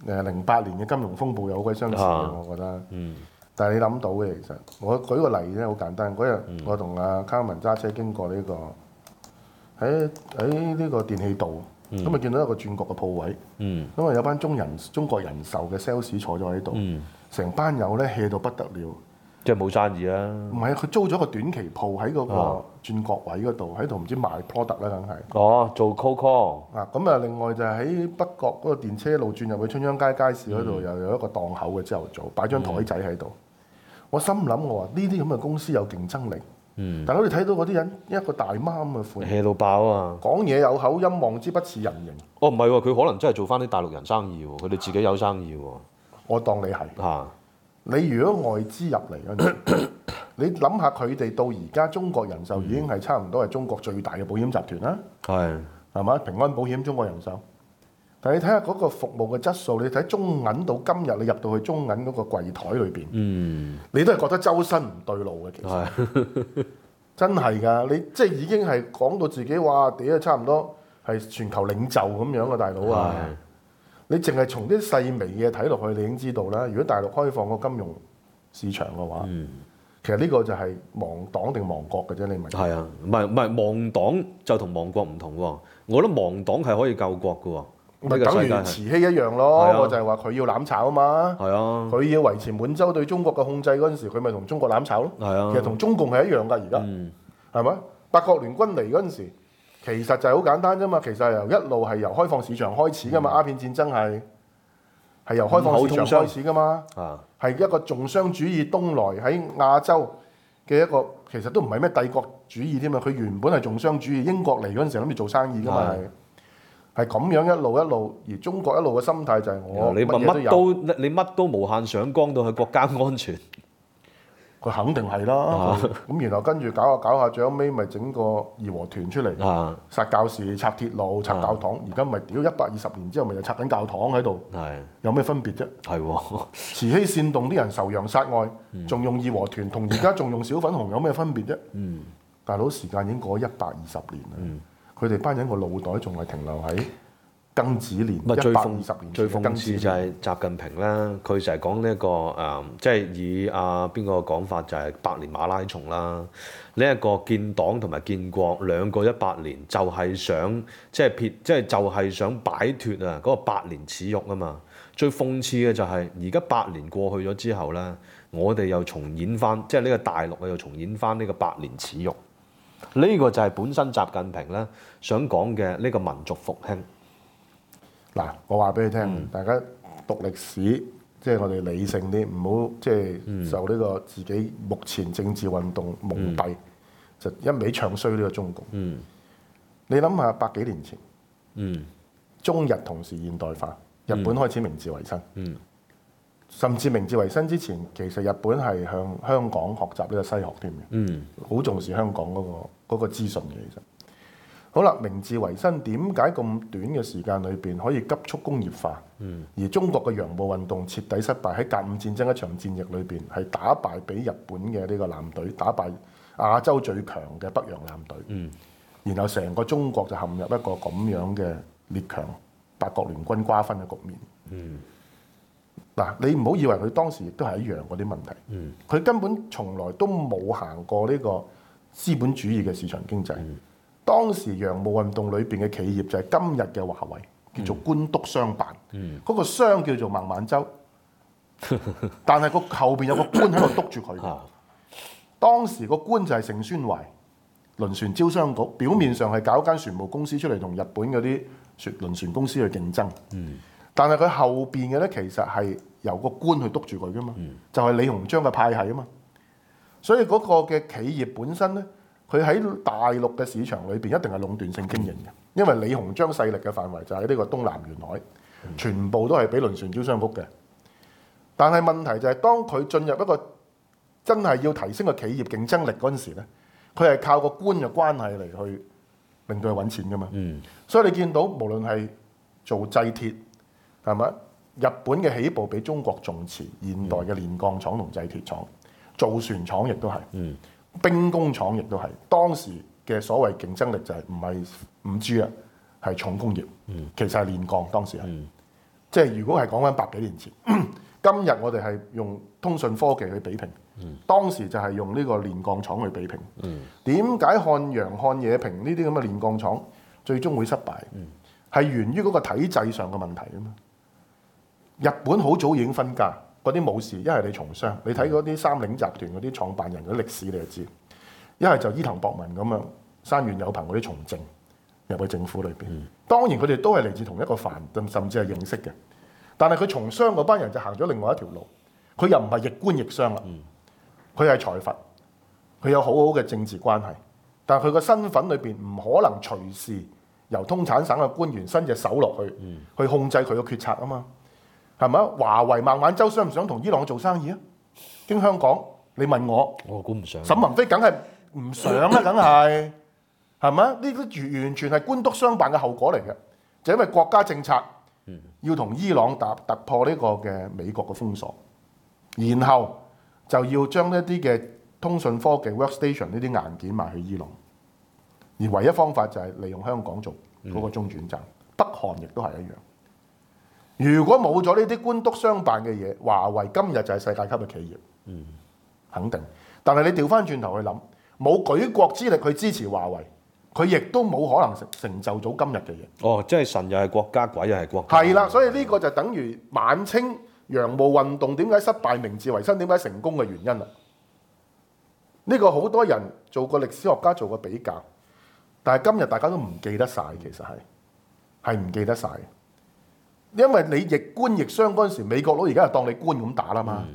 08年嘅金融風暴有好鬼相似嘅，我覺得。但係你諗到嘅其實，我舉個例咧，好簡單。嗰日我同阿卡文揸車經過呢個喺呢個電氣道，咁咪見到一個轉角嘅鋪位，咁啊有班中國人壽嘅 sales 坐咗喺度，成班友咧 hea 到不得了。
即係冇生意啊！
唔係啊，佢租咗個短期鋪喺嗰個轉角位嗰度，喺度唔知賣 product 啦，梗係。
哦，做 cold call。
啊，咁啊，另外就係喺北角嗰個電車路轉入去春秧街街市嗰度，又有一個檔口嘅朝頭早，擺張台仔喺度。我心諗我話呢啲咁嘅公司有競爭力。但係我哋睇到嗰啲人一個大媽咁嘅款
，hea 到爆啊！
講嘢有口音，望之不似人形。
哦，唔係喎，佢可能真係做翻啲大陸人生意喎，佢哋自己有生意喎。
我當你係。嚇！你如果外資入嚟嗰陣，你諗下佢哋到而家中國人壽已經係差唔多係中國最大嘅保險集團啦。係嘛？平安保險、中國人壽。但係你睇下嗰個服務嘅質素，你睇中銀到今日，你入到去中銀嗰個櫃台裏邊，你都係覺得周身唔對路嘅。其實真係㗎，你即係已經係講到自己話屌差唔多係全球領袖咁樣嘅大佬啊！你淨係從啲細微嘅嘢睇落去，你已經知道啦。如果大陸開放個金融市場嘅話，其實呢個就係亡黨定亡國嘅啫。你明？係
啊，唔係亡黨就同亡國唔同喎。我覺得亡黨係可以救國嘅喎。
咪等於慈禧一樣咯。我就係話佢要攬炒啊嘛。係啊，佢要維持滿洲對中國嘅控制嗰陣時，佢咪同中國攬炒咯。係啊，其實同中共係一樣㗎。而家係咪？八國聯軍嚟嗰陣時。其實就係好簡單啫嘛，其實係一路係由開放市場開始噶嘛，鴉片戰爭係由開放市場開始噶嘛，係一個重商主義東來喺亞洲嘅一個，其實都唔係咩帝國主義添嘛，佢原本係重商主義，英國嚟嗰陣時諗住做生意㗎嘛係咁樣一路，而中國一路嘅心態就係我
你乜都無限上綱到去國家安全。
佢肯定係啦，咁然後跟住搞下，最後尾咪整個義和團出嚟，殺教士、拆鐵路、拆教堂，而家咪屌120年之後咪又拆緊教堂喺度，有咩分別啫？
係
慈禧煽動啲人仇洋殺外，仲用義和團，同而家仲用小粉紅有咩分別啫？大佬時間已經過咗120年啦，佢哋班人個腦袋仲係停留喺庚子年120年。
最諷刺就係習近平啦，佢就係講呢一個即係以邊個講法就係百年馬拉松啦。呢一個建黨同埋建國兩個100年，就係想就係想擺脫嗰個百年恥辱啊嘛。最諷刺嘅就係而家100年過去咗之後咧，我哋又重演翻，即係呢個大陸又重演翻呢個百年恥辱。呢個就係本身習近平咧想講嘅呢個民族復興。
嗱，我話俾你聽，大家讀歷史，即係我哋理性啲，唔好即係受呢個自己目前政治運動蒙蔽，就一味唱衰呢個中共。你諗下100幾年前，中日同時現代化，日本開始明治維新，甚至明治維新之前，其實日本係向香港學習呢個西學添嘅，好重視香港嗰個資訊嘅其實。好啦，明治維新點解咁短嘅時間裏邊可以急速工業化？而中國嘅洋務運動徹底失敗，喺甲午戰爭一場戰役裏邊係打敗俾日本嘅呢個艦隊，打敗亞洲最強嘅北洋艦隊。然後成個中國就陷入一個咁樣嘅列強八國聯軍瓜分嘅局面。嗱，你唔好以為佢當時亦都係一樣嗰啲問題。佢根本從來都冇行過呢個資本主義嘅市場經濟。當時洋務運動裏邊嘅企業就係今日嘅華為，叫做官督商辦。嗰個商叫做孟晚舟，但係個後邊有個官喺度督住佢。當時個官就係盛宣懷，輪船招商局，表面上係搞間船務公司出嚟同日本嗰啲輪船公司去競爭。但係佢後邊嘅咧，其實係由個官去督住佢噶嘛，就係李鴻章嘅派系啊嘛。所以嗰個嘅企業本身咧，佢喺大陸嘅市場裏邊一定係壟斷性經營嘅，因為李鴻章勢力嘅範圍就喺呢個東南沿海，全部都係俾輪船招商局嘅。但係問題就係當佢進入一個真係要提升個企業競爭力嗰陣時咧，佢係靠個官嘅關係嚟去令到佢揾錢噶嘛。所以你見到無論係做製鐵係咪？日本嘅起步比中國仲遲，現代嘅煉鋼廠同製鐵廠、造船廠亦都係。兵工廠亦都係，當時嘅所謂競爭力就係唔係5G啊，係重工業。其實係煉鋼，當時係。即係如果係講緊100幾年前，今日我哋係用通訊科技去比拼，當時就係用呢個煉鋼廠去比拼。點解漢陽、漢冶平呢啲咁嘅煉鋼廠最終會失敗？係源於嗰個體制上嘅問題啊嘛。日本好早已經分家。嗰啲冇事，一係你從商，你睇嗰啲三菱集團嗰啲創辦人嘅歷史你就知；一係就伊藤博文咁樣，山縣有朋嗰啲從政入去政府裏邊。當然佢哋都係嚟自同一個藩，甚至係認識嘅。但係佢從商嗰班人就行咗另外一條路，佢又唔係亦官亦商啦，佢係財閥，佢有好好嘅政治關係，但係佢個身份裏邊唔可能隨時由通產省嘅官員伸隻手落去，去控制佢嘅決策啊嘛。係咪啊？華為孟晚舟想唔想同伊朗做生意啊？經香港，你問我，
我估唔上。
沈宏飛梗係唔想啦，梗係係咪啊？呢啲完全係官督商辦嘅後果嚟嘅，就因為國家政策要同伊朗突破呢個嘅美國嘅封鎖，然後就要將一啲嘅通訊科技 workstation 呢啲硬件賣去伊朗，而唯一方法就係利用香港做嗰個中轉站。北韓亦都係一樣。如果冇咗呢啲官督商辦嘅嘢，華為今日就係世界級嘅企業，肯定。但係你調翻轉頭去諗，冇舉國之力去支持華為，佢亦都冇可能成就到今日嘅嘢。
哦，即係神又係國家，鬼又係國家。
係啦，所以呢個就等於晚清洋務運動點解失敗，明治維新點解成功嘅原因啦。呢個好多人做過歷史學家做過比較，但係今日大家都唔記得晒，其實係唔記得晒。因為你亦官亦商嗰陣時，美國佬而家係當你官咁打啦嘛。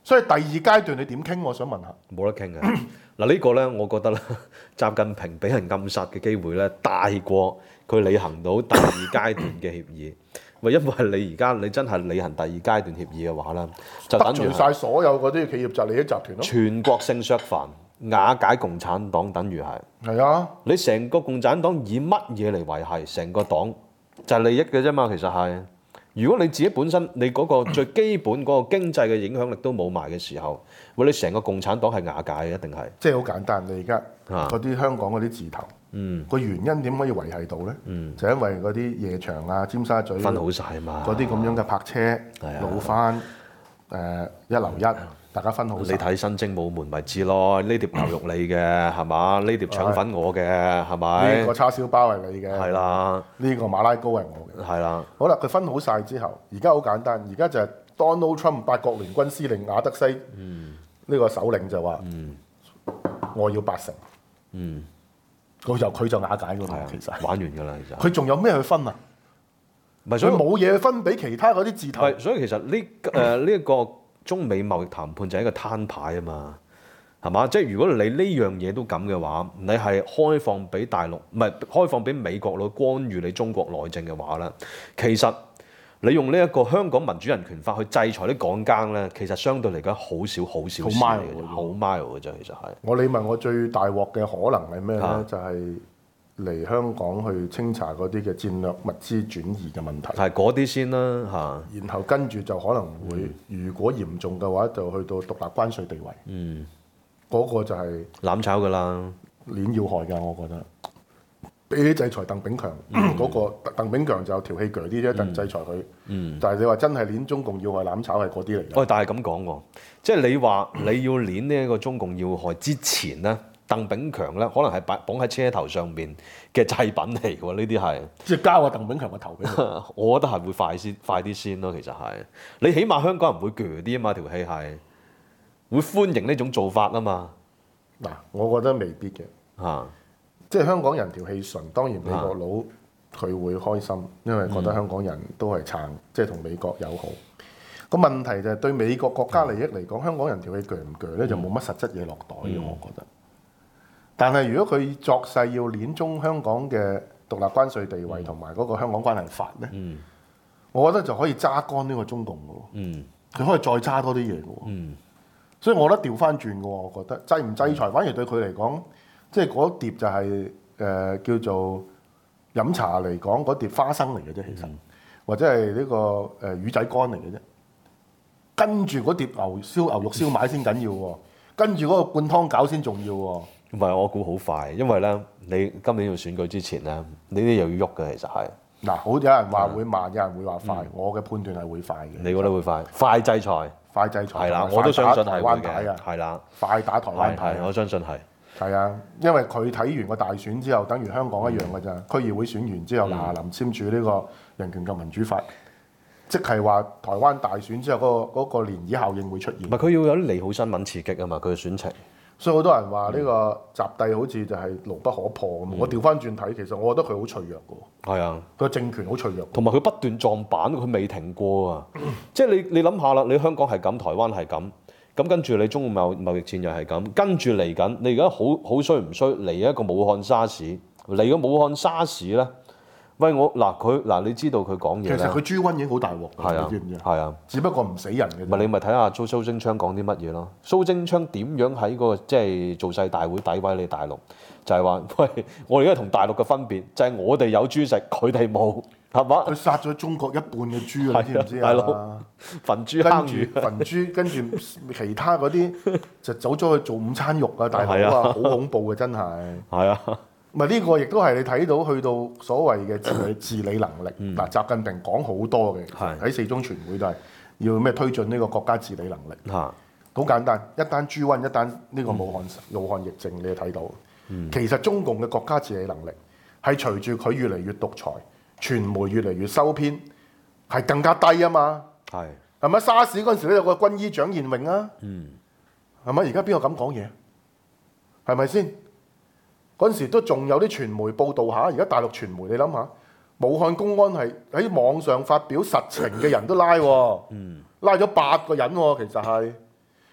所以第二階段你點傾？我想問下。
冇得傾嘅。嗱呢個咧，我覺得咧，習近平俾人暗殺嘅機會咧，大過佢履行到第二階段嘅協議。喂，因為你而家你真係履行第二階段協議嘅話咧，就等於
得罪晒所有嗰啲企業就利益集團咯。
全國性削藩、瓦解共產黨，等於係。
係啊，
你成個共產黨以乜嘢嚟維係？成個黨就係利益嘅啫嘛，其實係。如果你自己本身你嗰個最基本嗰個經濟嘅影響力都冇埋嘅時候，喂，你成個共產黨係瓦解嘅，一定係。
即係好簡單，你而家嗰啲香港嗰啲字頭，個原因點可以維係到咧？就因為嗰啲夜場啊、尖沙咀
分好晒嘛，
嗰啲咁樣嘅泊車、老番、一樓一，大家分好晒。
你睇新精武門咪知咯？呢碟牛肉你嘅係嘛？呢碟腸粉我嘅係咪？
呢個叉燒包係你嘅，
係啦。
呢個馬拉糕係我嘅，
係啦。
好啦，佢分好晒之後，而家好簡單，而家就係 Donald Trump 八國聯軍司令亞德西呢個首領就話：我要8成。佢就瓦解㗎啦，其實
玩完㗎啦，其實。
佢仲有咩去分啊？
唔係，
所以冇嘢去分俾其他嗰啲字頭。
係，所以其實呢一個中美貿易談判就係一個攤牌啊嘛，係嘛？即係如果你呢樣嘢都咁嘅話，你係開放俾大陸，唔係開放俾美國佬干預你中國內政嘅話咧，其實你用呢一個香港民主人權法去制裁啲港奸咧，其實相對嚟講好少事嚟嘅，好 mild 嘅啫，其實係。
你問我最大鑊嘅可能係咩咧？就係嚟香港去清查嗰啲嘅戰略物資轉移嘅問題。
係嗰啲先啦嚇。
然後跟住就可能會，如果嚴重嘅話，就去到獨立關稅地位。嗰個就係
攬炒㗎啦，
鏈要害㗎，我覺得。比起制裁鄧炳強嗰個，鄧炳強就調戲強啲啫，但制裁佢。但係你話真係鏈中共要害攬炒係嗰啲嚟嘅。
喂，但係咁講喎，即係你話你要鏈呢一個中共要害之前咧，鄧炳強咧可能係綁喺車頭上面嘅祭品嚟喎，呢啲係。
即係交個鄧炳強個頭俾佢。
我覺得係會快啲先咯，其實係。你起碼香港人會鋸啲啊嘛，條氣係會歡迎呢種做法啊嘛。
嗱，我覺得未必嘅。即係香港人條氣順，當然美國佬佢會開心，因為覺得香港人都係撐，即係同美國友好。個問題就係對美國國家利益嚟講，香港人條氣鋸唔鋸咧，就冇乜實質嘢落袋嘅，我覺得。但係如果佢作勢要鏈中香港嘅獨立關稅地位同埋嗰個香港關係法咧，我覺得就可以揸乾呢個中共嘅喎。佢可以再揸多啲嘢嘅喎。所以我覺得調翻轉嘅喎，我覺得制唔制裁反而對佢嚟講。即係嗰碟就係叫做飲茶嚟講，嗰碟花生嚟嘅啫，其實或者係呢個魚仔乾嚟嘅啫。跟住嗰碟牛肉燒賣先緊要喎，跟住嗰個灌湯餃先重要喎。
唔係，我估好快，因為咧，你今年要選舉之前咧，呢啲又要喐嘅，其實係。嗱，
好有人話會慢，有人會話快，我嘅判斷係會快嘅。
你覺得會快？快制裁？
快制裁係
啦，我都相信係會
嘅。
係啦，
快打台灣牌，
我相信係。
係啊，因為佢睇完個大選之後，等於香港一樣嘅咋。區議會選完之後，嗱臨簽署呢個人權及民主法，即係話台灣大選之後嗰個漣漪效應會出現。
唔係佢要有啲利好新聞刺激啊嘛，佢嘅選情。
所以好多人話呢個習帝好似就係牢不可破咁。我調翻轉睇，其實我覺得佢好脆弱嘅。係啊，佢政權好脆弱，
同埋佢不斷撞板，佢未停過啊！即係你諗下啦，你香港係咁，台灣係咁。咁跟住你中澳貿易戰又係咁，跟住嚟緊，你而家好衰唔衰嚟一個武漢沙士，嚟個武漢沙士咧？喂，你知道佢講嘢咧？
其實佢豬瘟已經好大鑊，你知唔知啊？係啊，只不過唔死人嘅。
你咪睇下蘇貞昌講啲乜嘢咯？蘇貞昌點樣喺個即係造勢大會詆毀你大陸？就係話，喂，我哋而家同大陸嘅分別就係我哋有豬食，佢哋冇。係嘛？
佢殺咗中國一半嘅豬啊！你知唔知啊？
大佬，焚豬坑魚，
焚豬，跟住其他嗰啲就走咗去做午餐肉啊！大佬啊，好恐怖嘅真係。係啊，咪呢個亦都係你睇到去到所謂嘅治理能力。嗱，習近平講好多嘅，喺4中全會都係要咩推進呢個國家治理能力。好簡單，一單豬瘟，一單呢個武漢疫症，你就睇到。其實中共嘅國家治理能力係隨住佢越嚟越獨裁。傳媒越嚟越收編，係更加低啊嘛。係咪沙士嗰陣時咧有個軍醫蔣彥榮啊？係咪？而家邊個咁講嘢？係咪先？嗰陣時都仲有啲傳媒報導下，而家大陸傳媒你諗下，武漢公安係喺網上發表實情嘅人都拉喎，拉咗8個人喎，其實係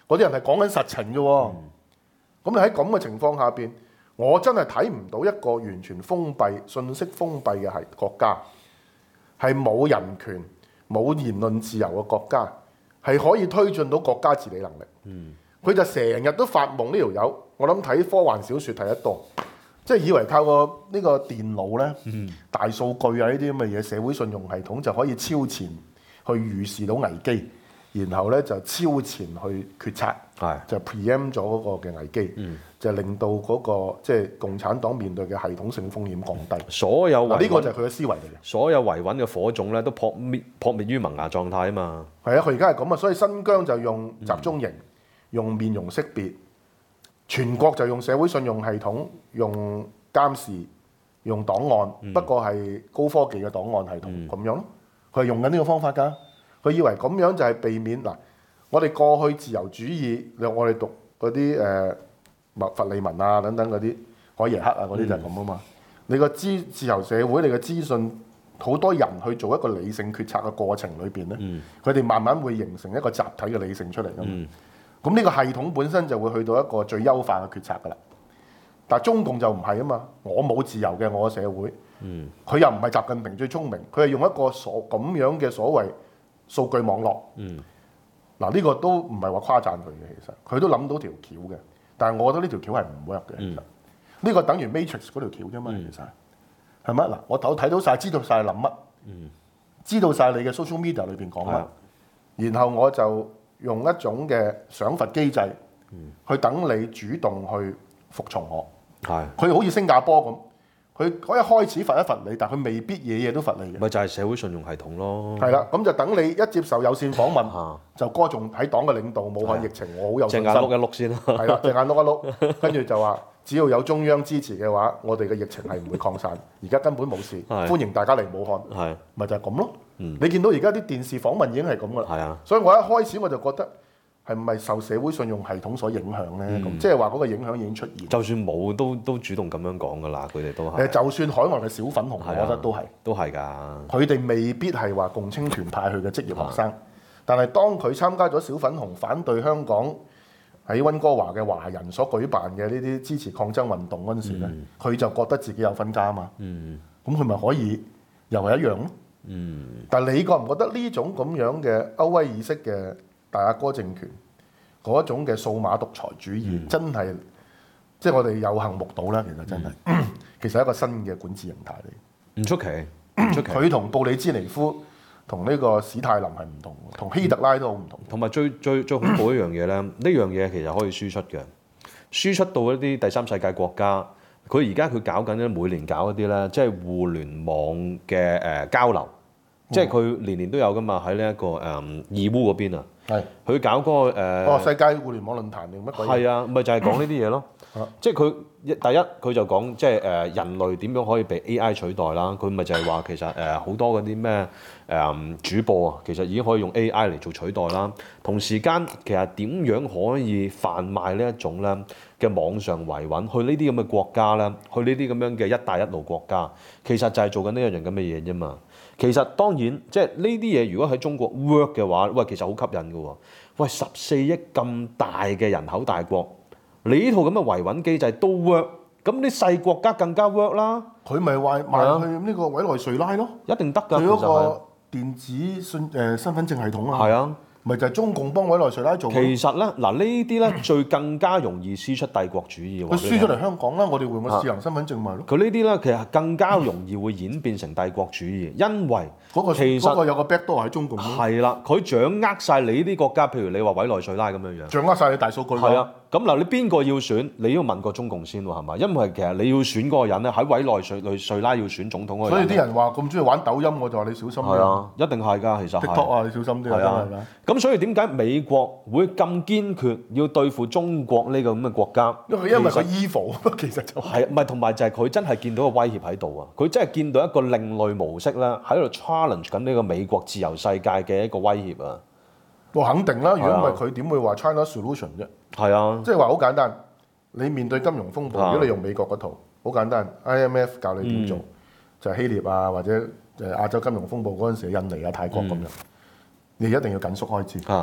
嗰啲人係講緊實情嘅喎。咁你喺咁嘅情況下邊，我真係睇唔到一個完全封閉、信息封閉嘅係國家，係冇人權、冇言論自由嘅國家，係可以推進到國家治理能力。佢就成日都發夢呢條友，我諗睇科幻小説睇得多，即係以為靠個呢個電腦呢、大數據啊呢啲咁嘅嘢，社會信用系統就可以超前去預示到危機，然後呢就超前去決策，就 preempt 咗嗰個嘅危機，就令到嗰個即係共產黨面對嘅系統性風險降低。
所有呢
個就係佢嘅思維嚟嘅。
所有維穩嘅火種咧都撲滅於萌芽狀態啊嘛。
係啊，佢而家係咁啊，所以新疆就用集中營，用面容識別，全國就用社會信用系統，用監視，用檔案，不過係高科技嘅檔案系統咁樣咯。佢係用緊呢個方法㗎。佢以為咁樣就係避免嗱，我哋過去自由主義，我哋讀嗰啲佛利民啊等等嗰啲海耶克啊嗰啲就係咁啊嘛。你個自由社會，你嘅資訊好多人去做一個理性決策嘅過程裏邊咧，佢哋慢慢會形成一個集體嘅理性出嚟㗎嘛。咁呢個系統本身就會去到一個最優化嘅決策㗎啦。但係中共就唔係啊嘛，我冇自由嘅我嘅社會，佢又唔係習近平最聰明，佢係用一個咁樣嘅所謂數據網絡。嗱呢個都唔係話誇讚佢嘅，其實佢都諗到條橋嘅。但係我覺得呢條橋係唔 work 嘅。其實呢個等於 Matrix 嗰條橋啫嘛。其實係咪嗱？我睇到晒，知道晒諗乜，知道晒你嘅 social media 裏邊講乜，然後我就用一種嘅賞罰機制去等你主動去服從我。佢好似新加坡咁。佢一開始罰一罰你，但佢未必嘢都罰你嘅。
咪就係社會信用系統咯。
係啦，咁就等你一接受有線訪問，就歌頌喺黨嘅領導，武漢疫情我好有信心。
隻眼碌一碌先啦。係
啦，隻眼碌一碌，跟住就話只要有中央支持嘅話，我哋嘅疫情係唔會擴散。而家根本冇事，歡迎大家嚟武漢。咪就係咁咯。你見到而家啲電視訪問已經係咁噶啦。所以我一開始我就覺得。係唔係受社會信用系統所影響咧？咁即係話嗰個影響已經出現。就算冇都主動咁樣講噶啦，佢哋都係。就算海外嘅小粉紅，我覺得都係。都係㗎。佢哋未必係話共青團派去嘅職業學生，但係當佢參加咗小粉紅反對香港喺溫哥華嘅華人所舉辦嘅呢啲支持抗爭運動嗰陣時咧，佢就覺得自己有分家啊嘛。咁佢咪可以又係一樣咯。但係你覺唔覺得呢種咁樣嘅歐威爾式嘅大阿哥政權嗰種嘅數碼獨裁主義，真係即係我哋有幸目睹啦。其實真係，其實係一個新嘅管治形態嚟。唔出奇，唔出奇。佢同布里茲尼夫同呢個史泰林係唔同，同希特拉都好唔同。同埋最恐怖一樣嘢咧，呢樣嘢其實可以輸出嘅，輸出到一啲第三世界國家。佢而家佢搞緊咧，每年搞一啲咧，即係互聯網嘅交流。即係佢年年都有噶嘛，喺呢一個義烏嗰邊啊，佢搞嗰個世界互聯網論壇定乜鬼？係啊，咪就係講呢啲嘢咯。即係佢第一佢就講即係人類點樣可以被 AI 取代啦。佢咪就係話其實好多嗰啲咩主播啊，其實已經可以用 AI 嚟做取代啦。同時間其實點樣可以販賣呢一種咧嘅網上維穩去呢啲咁嘅國家咧，去呢啲咁樣嘅一帶一路國家，其實就係做緊呢一樣咁嘅嘢啫嘛。其實當然，即係呢啲嘢，如果喺中國 work 嘅話，喂，其實好吸引嘅喎。喂，14億咁大嘅人口大國，你呢套咁嘅維穩機制都 work，咁啲細國家更加 work 啦。佢咪賣去呢個委內瑞拉咯，一定得㗎。佢嗰個電子身份證系統啊。係啊。咪就係中共幫委內瑞拉做。其實咧，嗱呢啲咧最更加容易輸出帝國主義。佢輸出嚟香港啦，我哋換個智能身份證咪咯。佢呢啲咧其實更加容易會演變成帝國主義，因為其實有個 backdoor 喺中共。係啦，佢掌握晒你啲國家，譬如你話委內瑞拉咁樣樣。掌握晒你大數據。係啊，咁嗱，你邊個要選？你要問過中共先喎，係嘛？因為其實你要選嗰個人咧，喺委內瑞拉要選總統嗰個人。所以啲人話咁中意玩抖音，我就話你小心。係啊，一定係㗎，其實。TikTok 啊，你小心啲啊，真係㗎。咁所以點解美國會咁堅決要對付中國呢個咁嘅國家？因為佢 evil，其實就係唔係同埋就係佢真係見到個威脅喺度啊！佢真係見到一個另類模式咧，喺度 challenge 緊呢個美國自由世界嘅一個威脅啊！我肯定啦，如果唔係佢點會話 China Solution 啫？係啊，即係話好簡單，你面對金融風暴，如果你用美國嗰套，好簡單 ，IMF 教你點做，就係希臘啊或者亞洲金融風暴嗰陣時，印尼啊、泰國咁樣。你一定要緊縮開支，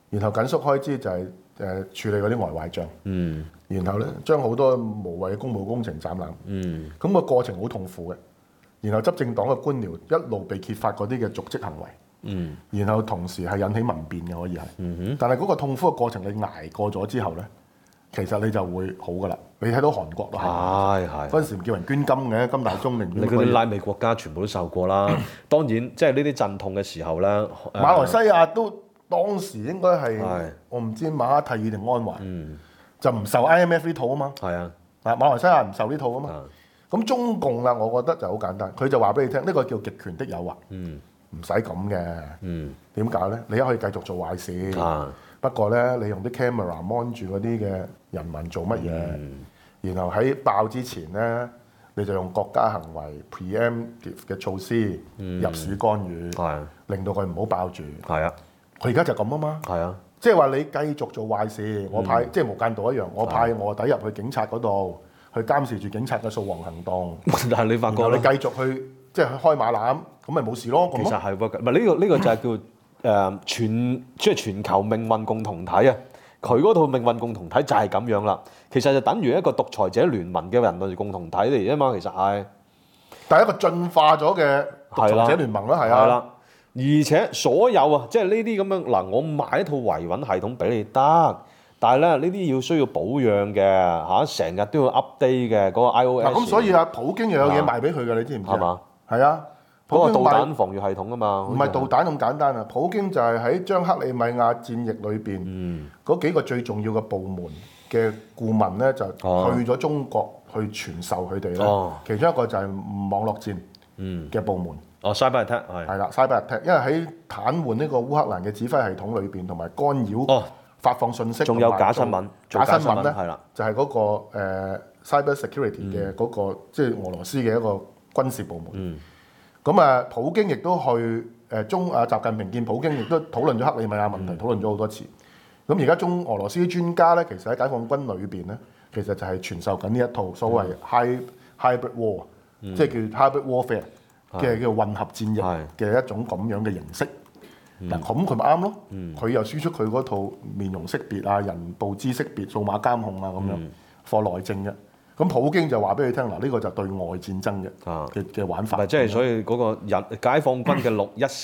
然後緊縮開支就係處理嗰啲呆壞帳，然後咧將好多無謂嘅公務工程斬纜，咁個過程好痛苦嘅。然後執政黨嘅官僚一路被揭發嗰啲嘅瀆職行為，然後同時係引起民變嘅可以係，但係嗰個痛苦嘅過程你捱過咗之後咧，其實你就會好噶啦。你睇到韓國都係，嗰陣時唔叫人捐金嘅，金大中寧。
你嗰啲拉美國家全部都受過啦。當然，即係呢啲陣痛嘅時候咧，
馬來西亞都當時應該係我唔知馬哈蒂爾定安華，就唔受 IMF 呢套啊嘛。
係啊，
馬來西亞唔受呢套啊嘛。咁中共啦，我覺得就好簡單，佢就話俾你聽，呢個叫極權的誘惑，唔使咁嘅。點解咧？你可以繼續做壞事，不過咧，你用啲 camera mon 住嗰啲嘅人民做乜嘢，然後喺爆之前咧，你就用國家行為 preemptive 嘅措施入市干預，令到佢唔好爆住。
係啊，
佢而家就咁啊嘛。係啊，即係話你繼續做壞事，我派即係無間道一樣，我派臥底入去警察嗰度。去監視住警察嘅掃黃行動，但係你發覺你繼續去即係去開馬攬，咁咪冇事咯。
其實係喎，唔係呢個就係叫全球命運共同體啊！佢嗰套命運共同體就係咁樣啦。其實就等於一個獨裁者聯盟嘅人類共同體嚟啫嘛。其實係，
但係一個進化咗嘅獨裁者聯盟啦，係啊。
而且所有啊，即係呢啲咁樣嗱，我買一套維穩系統俾你得。但係咧，呢啲要需要保養嘅嚇，成日都要 update 嘅嗰個 iOS。
咁所以普京又有嘢賣俾佢嘅，你知唔知？係
嘛？
係啊，
嗰個導彈防禦系統啊嘛。
唔係導彈咁簡單啊！普京就係喺將克里米亞戰役裏邊嗰幾個最重要嘅部門嘅顧問咧，就去咗中國去傳授佢哋啦。其中一個就係網絡戰嘅部門。
Cyber Attack 係啦
，Cyber Attack，因為喺癱瘓呢個烏克蘭嘅指揮系統裏邊，同埋干擾。發放信息，
仲有假新聞，
假新聞咧，就係嗰個cyber security 嘅嗰個，即係俄羅斯嘅一個軍事部門。咁普京亦都去習近平見普京，亦都討論咗克里米亞問題，討論咗好多次。咁而家中俄羅斯啲專家咧，其實喺解放軍裏邊咧，其實就係傳授緊呢一套所謂 hybrid war，即係叫 hybrid warfare 嘅叫混合戰役嘅一種咁樣嘅形式。嗱咁佢咪啱咯，佢又輸出佢嗰套面容識別啊、人步姿識別、數碼監控啊咁樣，貨內政嘅。咁普京就話俾你聽，嗱呢個就係對外戰爭嘅玩法。
即係所以嗰個解放軍嘅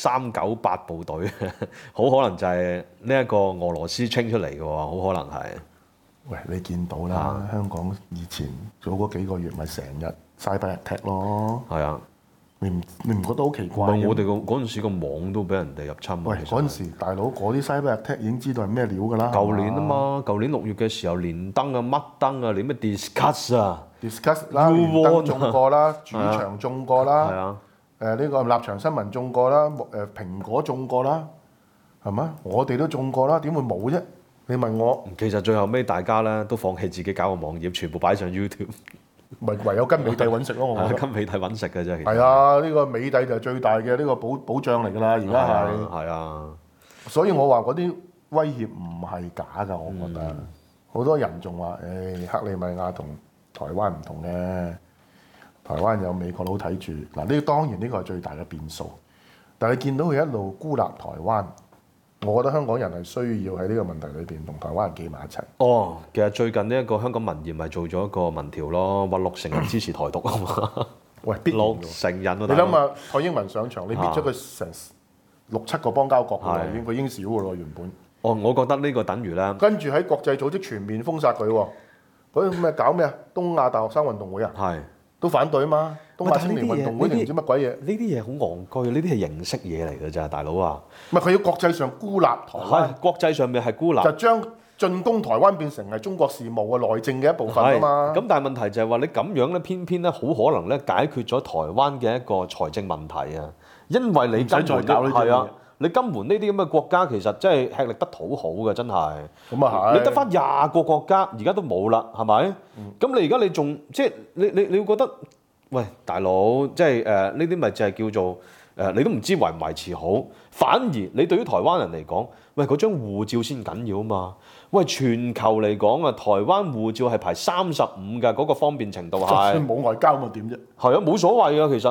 61398部隊，好可能就係呢一個俄羅斯清出嚟嘅喎，好可能係。
喂，你見到啦，香港以前早嗰幾個月咪成日cyber attack咯。係啊。你唔覺得好奇怪？
我哋嗰陣時個網都俾人哋入侵。
喂，嗰陣時大佬嗰啲 cyber attack 已經知道係咩料㗎啦。
舊年啊嘛，舊年6月嘅時候，連登啊、乜登啊，連咩 discuss 啦，
連登中過啦，主場中過啦，呢個立場新聞中過啦，蘋果中過啦，係咪？我哋都中過啦，點會冇啫？你問我。
其實最後尾大家咧都放棄自己搞個網頁，全部擺上 YouTube。
咪唯有跟美帝揾食咯，我覺得。
跟美帝揾食嘅啫。
係啊，呢個美帝就係最大嘅呢個保障嚟㗎啦，而家係。
係啊。
所以我話嗰啲威脅唔係假㗎，我覺得。好多人仲話，克里米亞同台灣唔同嘅，台灣有美國佬睇住。嗱，呢當然呢個係最大嘅變數。但係你見到佢一路孤立台灣。我覺得香港人係需要喺呢個問題裏邊同台灣人企埋一齊。
其實最近呢一個香港民研咪做咗一個民調咯，話60%人支持台獨啊嘛。
喂，必然
60%人啊！
你諗下，蔡英文上場，你搣咗佢成6、7個邦交國㗎啦，佢已經少㗎咯原本。
我覺得呢個等於咧。
跟住喺國際組織全面封殺佢喎，嗰啲咩搞咩啊？東亞大學生運動會啊，都反對啊嘛。東亞青年運動會定唔知乜鬼嘢？
呢啲嘢好戇居，呢啲係形式嘢嚟㗎咋，大佬啊！
唔係佢要國際上孤立台灣，
國際上面係孤立，
就將進攻台灣變成係中國事務嘅內政嘅一部分啊嘛。
咁但係問題就係話你咁樣咧，偏偏咧好可能咧解決咗台灣嘅一個財政問題啊！因為你根本係啊，你金門呢啲咁嘅國家其實真係吃力不討好嘅，真係。咁啊係。你得翻20個國家，而家都冇啦，係咪？咁你而家你仲即係你會覺得？喂，大佬，即係呢啲咪就係叫做你都唔知維唔維持好，反而你對於台灣人嚟講，喂嗰張護照先緊要啊嘛！喂，全球嚟講啊，台灣護照係排35㗎，嗰個方便程度係。
就算冇外交咪點啫？
係啊，冇所謂啊，其實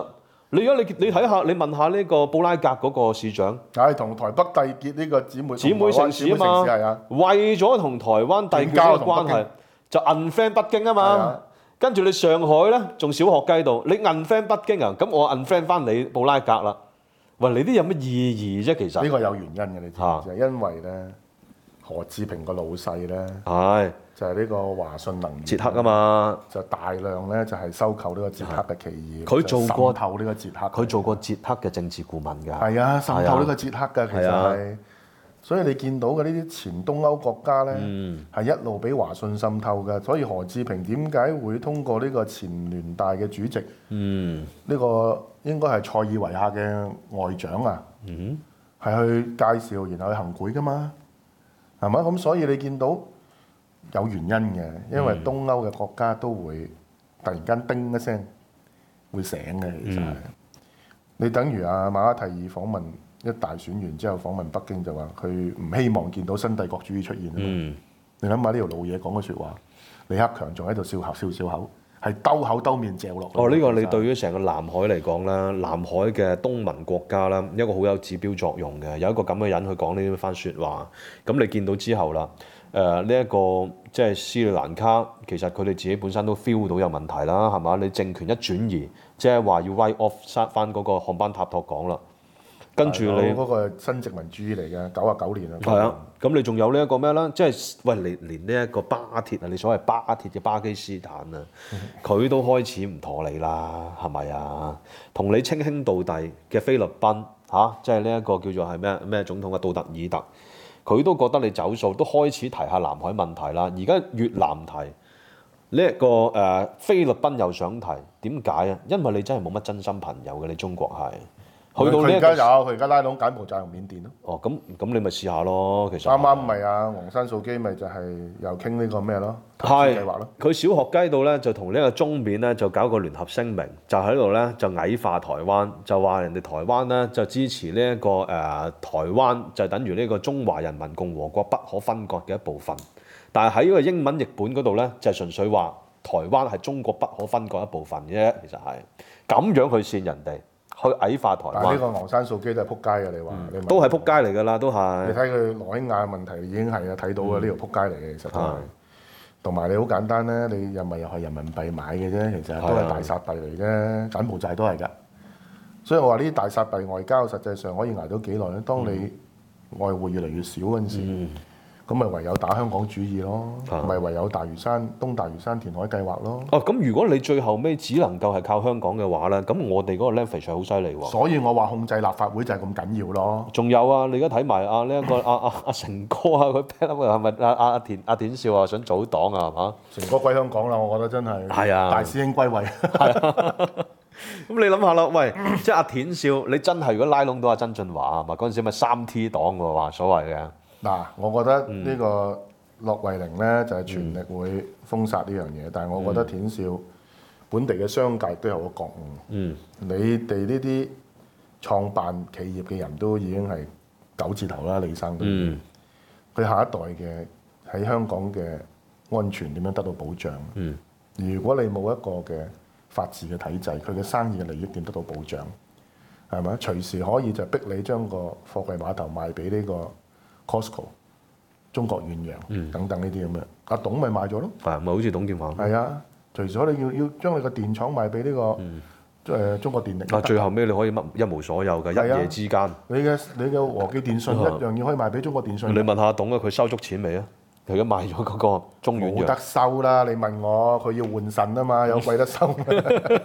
你而家你睇下，你問下呢個布拉格嗰個市長，
係同台北締結呢個姊妹
城市啊嘛，
係啊，
為咗同台灣締結呢個關係，就 unfriend 北京啊嘛。跟住你上海咧，仲小學雞度，你 unfriend 北京啊，咁我 unfriend 翻你布拉格啦。喂，你啲有乜意義啫？其實
呢個有原因嘅，你知唔知？因為咧，何志平個老細咧，就係呢個華信能源
捷克啊嘛，
就大量咧就係收購呢個捷克嘅企業，
佢做過
滲透呢個捷克，
佢做過捷克嘅政治顧問㗎。
係啊，滲透呢個捷克㗎，其實係。所以你見到嘅呢啲前東歐國家咧，係一路俾華信滲透嘅。所以何志平點解會通過呢個前聯大嘅主席，呢個應該係塞爾維亞嘅外長啊，係去介紹，然後去行賄㗎嘛，係嘛？咁所以你見到有原因嘅，因為東歐嘅國家都會突然間叮一聲會醒嘅，其實係。你等於阿馬哈蒂爾訪問一大選完之後訪問北京就話佢唔希望見到新帝國主義出現啊嘛。你諗下呢條老嘢講嘅説話，李克強仲喺度笑口，係兜口兜面嚼落。
呢個你對於成個南海嚟講啦，南海嘅東盟國家啦，一個好有指標作用嘅，有一個咁嘅人去講呢番説話，咁你見到之後啦，呢一個即係斯里蘭卡，其實佢哋自己本身都 feel 到有問題啦，係嘛？你政權一轉移，即係話要 write off 殺翻嗰個漢班塔托講啦。跟住你
嗰個新殖民主義嚟嘅，99年啊。
係啊，咁你仲有呢一個咩啦？即係喂，連呢一個巴鐵啊，你所謂巴鐵嘅巴基斯坦啊，佢都開始唔妥你啦，係咪啊？同你稱兄道弟嘅菲律賓嚇，即係呢一個叫做係咩總統嘅杜特爾特，佢都覺得你走數，都開始提下南海問題啦。而家越南提呢一個菲律賓又想提，點解啊？因為你真係冇乜真心朋友嘅，你中國係。去到呢
佢而家拉攏柬埔寨同緬甸咯。
哦，咁你咪試下咯，其實。
啱啱咪啊，昂山素姬咪就係又傾呢個咩咯？
係
計劃咯。
佢小學雞度咧就同呢個中緬咧就搞個聯合聲明，就喺度咧就矮化台灣，就話人哋台灣咧就支持呢一個台灣就等於呢個中華人民共和國不可分割嘅一部分。但係喺呢個英文譯本嗰度咧就係純粹話台灣係中國不可分割一部分啫，其實係咁樣去煽人哋。去矮化台灣。但係
呢個昂山素姬都係撲街嘅，你話？
都係撲街嚟㗎啦，都係。
你睇佢羅興亞問題已經係啊，睇到嘅呢條撲街嚟嘅，其實都係。同埋你好簡單咧，你又咪又係人民幣買嘅啫，其實都係大撒幣嚟啫，柬埔寨都係㗎。所以我話呢啲大撒幣外交實際上可以捱到幾耐咧？當你外匯越嚟越少嗰陣時。咁咪唯有打香港主義咯，咪唯有東大嶼山填海計劃咯。
哦，咁如果你最後尾只能夠係靠香港嘅話咧，咁我哋嗰個 leverage 係好犀利喎。
所以我話控制立法會就係咁緊要咯。
仲有啊，你而家睇埋呢一個阿成哥啊，佢 back up 係咪阿田少啊想組黨啊係嘛？
成哥歸香港啦，我覺得真係。
係啊。大
師兄歸位。
係啊。咁你諗下啦，喂，即係阿田少，你真係如果拉攏到阿曾俊華啊嘛，嗰陣時咪3T 黨喎話所謂嘅。
嗱，我覺得呢個駱惠寧咧就係全力會封殺呢樣嘢，但係我覺得田少本地嘅商界都有個覺悟。你哋呢啲創辦企業嘅人都已經係9字頭啦，李生都。佢下一代嘅喺香港嘅安全點樣得到保障？如果你冇一個嘅法治嘅體制，佢嘅生意嘅利益點得到保障？係咪？隨時可以就逼你將個貨櫃碼頭賣俾呢個Costco、中國遠洋等等呢啲咁嘅，阿董咪賣咗咯，
係咪好似董建華？
係啊，隨時可你要將你個電廠賣俾呢個中國電力。
最後尾你可以一無所有嘅，一夜之間。
你嘅和記電訊一樣要可以賣俾中國電信。
你問下董啊，佢收足錢未啊？佢而家賣咗嗰個中遠洋。
冇得收啦！你問我，佢要換腎啊嘛，有鬼得收咩？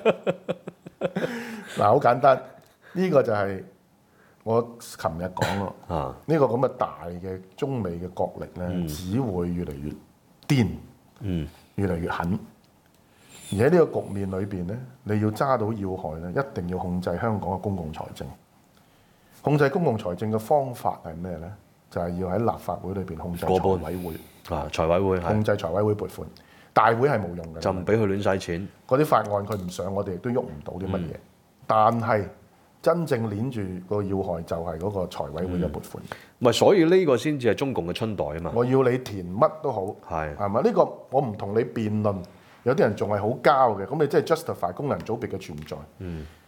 嗱，好簡單，呢個就係。我琴日講咯，呢個咁嘅大嘅中美嘅角力咧，只會越嚟越癲，越嚟越狠。而喺呢個局面裏邊咧，你要揸到要害咧，一定要控制香港嘅公共財政。控制公共財政嘅方法係咩咧？就係要喺立法會裏邊控制財委會。
財委會
控制財委會撥款，大會係冇用嘅。
就唔俾佢亂使錢。
嗰啲法案佢唔上，我哋亦都喐唔到啲乜嘢。但係真正鏈住個要害就係嗰個財委會嘅撥款。
所以呢個先至係中共嘅春袋啊嘛。
我要你填乜都好，係咪？呢個我唔同你辯論。有啲人仲係好膠嘅，咁你即係 justify 功能組別嘅存在。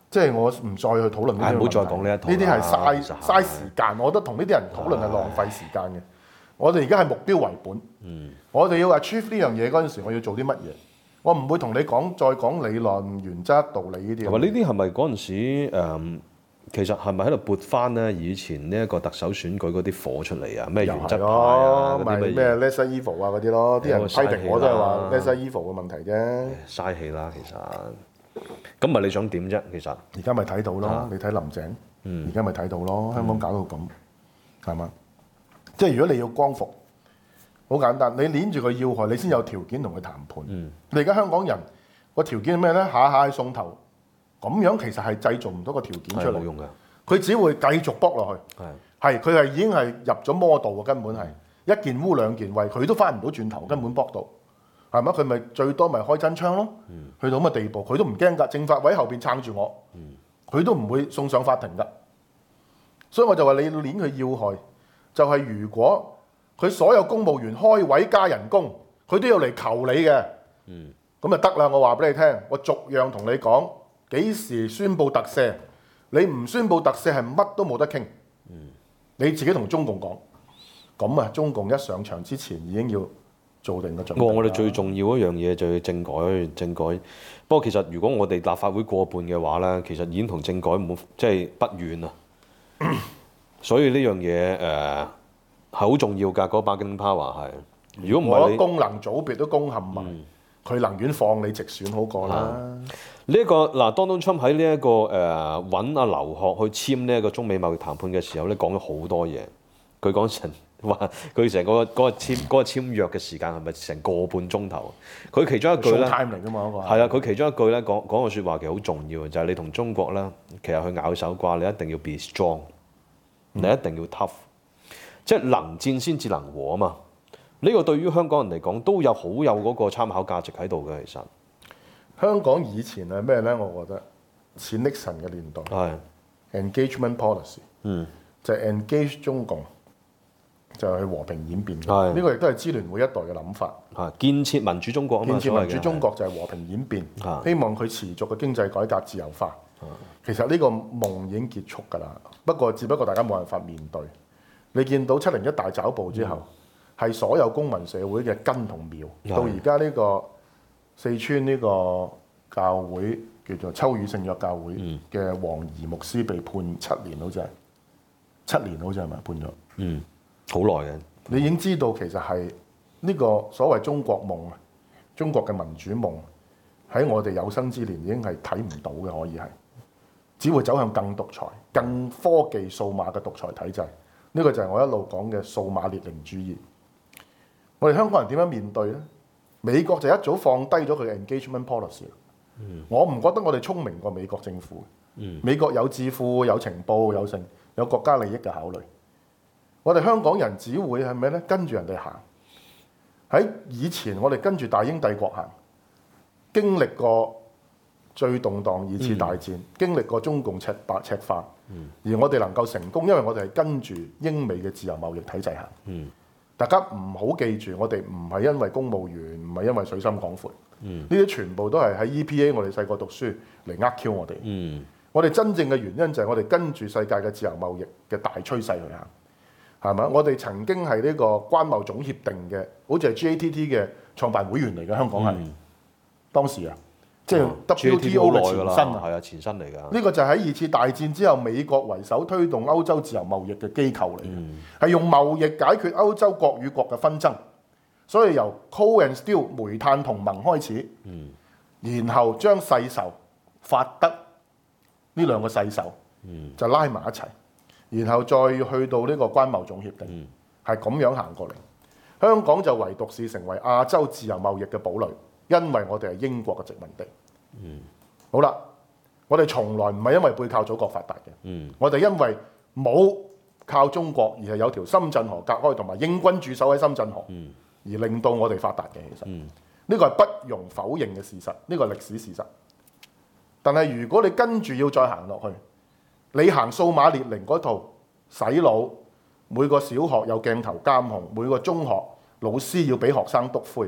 即係我唔再去討論呢啲問題。
唔好再講呢一套啦。
呢啲係嘥時間，我覺得同呢啲人討論係浪費時間嘅。我哋而家係目標為本。我哋要 achieve 呢樣嘢嗰陣時，我要做啲乜嘢？我唔會同你再講理論、原則、道理呢啲。
同埋呢啲係咪嗰陣時其實係咪喺度撥翻咧以前呢一個特首選舉嗰啲火出嚟啊？咩原則派啊？嗰啲
咩 lesser evil 啊嗰啲咯，啲人批評我都係話 lesser evil 嘅問題啫。
嘥氣啦，其實。咁咪你想點啫？其實
而家咪睇到咯，你睇林鄭，而家咪睇到咯，香港搞到咁，係嘛？即係如果你要光復，好簡單，你攆住佢要害，你先有條件同佢談判。你而家香港人個條件係咩咧？下下送頭。咁樣其實係製造唔到個條件出嚟，冇用嘅。佢只會繼續卜落去。係佢係已經係入咗魔道嘅，根本係一件污兩件穢，佢都翻唔到轉頭，根本卜到係咪？佢咪最多咪開真槍咯。去到咁嘅地步，佢都唔驚㗎。政法委後邊撐住我，佢都唔會送上法庭㗎。所以我就話你要攆佢要害，就係如果佢所有公務員開位加人工，佢都要嚟求你嘅，咁就得啦。我話俾你聽，我逐樣同你講。幾時宣布特赦？你唔宣布特赦係乜都冇得傾。你自己同中共講，咁啊，中共一上場之前已經要做定個準備。
我哋最重要一樣嘢就係政改。不過其實如果我哋立法會過半嘅話咧，其實已經同政改冇即係不遠啦。所以呢樣嘢係好重要㗎，嗰把 bargaining power 係。如果唔係你
功能組別都攻陷埋，佢寧願放你直選好過啦。
呢一個嗱，Donald Trump 喺呢一個揾阿劉鶴去簽呢一個中美貿易談判嘅時候咧，講咗好多嘢。佢講成話，佢成個簽約嘅時間係咪成個半鐘頭？佢其中一句咧，
嚟㗎嘛嗰個
係啦，佢其中一句咧講個説話其實好重要嘅，就係你同中國咧，其實去咬手瓜，你一定要 be strong，你一定要 tough，即係能戰先至能和啊嘛。呢個對於香港人嚟講都有好有嗰個參考價值喺度嘅，其實。
香港以前係咩咧？我覺得似 Nixon 嘅年代，係 engagement policy，就係 engage 中共，就係和平演變。呢個亦都係支聯會一代嘅諗法。
建設民主中國啊嘛，
建設民主中國就係和平演變，希望佢持續嘅經濟改革自由化。其實呢個夢已經結束㗎啦，只不過大家冇辦法面對。你見到701大抓捕之後，係所有公民社會嘅根同苗，到而家呢個四川呢個教會叫做秋雨聖約教會嘅黃怡牧師被判7年，好似係7年，好似係咪判咗？
好耐嘅。
你已經知道其實係呢個所謂中國夢啊，中國嘅民主夢喺我哋有生之年已經係睇唔到嘅，可以係只會走向更獨裁、更科技數碼嘅獨裁體制。呢個就係我一路講嘅數碼列寧主義。我哋香港人點樣面對呢？美國就一早放低咗佢嘅 engagement policy。我唔覺得我哋聰明過美國政府。美國有智庫、有情報、有國家利益嘅考慮。我哋香港人只會係咩呢？跟住人哋行。喺以前我哋跟住大英帝國行，經歷過最動盪2次大戰，經歷過中共赤化，而我哋能夠成功，因為我哋係跟住英美嘅自由貿易體制行。大家唔好記住，我哋唔係因為公務員，唔係因為水深廣闊，呢啲全部都係喺 EPA 我哋細個讀書嚟呃 Q 我哋。我哋真正嘅原因就係我哋跟住世界嘅自由貿易嘅大趨勢去行，係咪？我哋曾經係呢個關貿總協定嘅，好似係 GATT 嘅創辦會員嚟嘅，香港係當時啊。即係 WTO 嘅前身啊，
係啊，前身嚟㗎。
呢個就係喺2次大戰之後，美國為首推動歐洲自由貿易嘅機構嚟嘅，係用貿易解決歐洲國與國嘅紛爭。所以由 Coal and Steel 煤炭同盟開始，然後將世仇、法德呢兩個世仇就拉埋一齊，然後再去到呢個關貿總協定，係咁樣行過嚟。香港就唯獨是成為亞洲自由貿易嘅堡壘。因為我哋係英國嘅殖民地，好啦，我哋從來唔係因為背靠祖國發達嘅，我哋因為冇靠中國，而係有條深圳河隔開，同埋英軍駐守喺深圳河，而令到我哋發達嘅。其實呢個係不容否認嘅事實，呢個係歷史事實。但係如果你跟住要再行落去，你行數碼列寧嗰套洗腦，每個小學有鏡頭監控，每個中學老師要俾學生篤灰。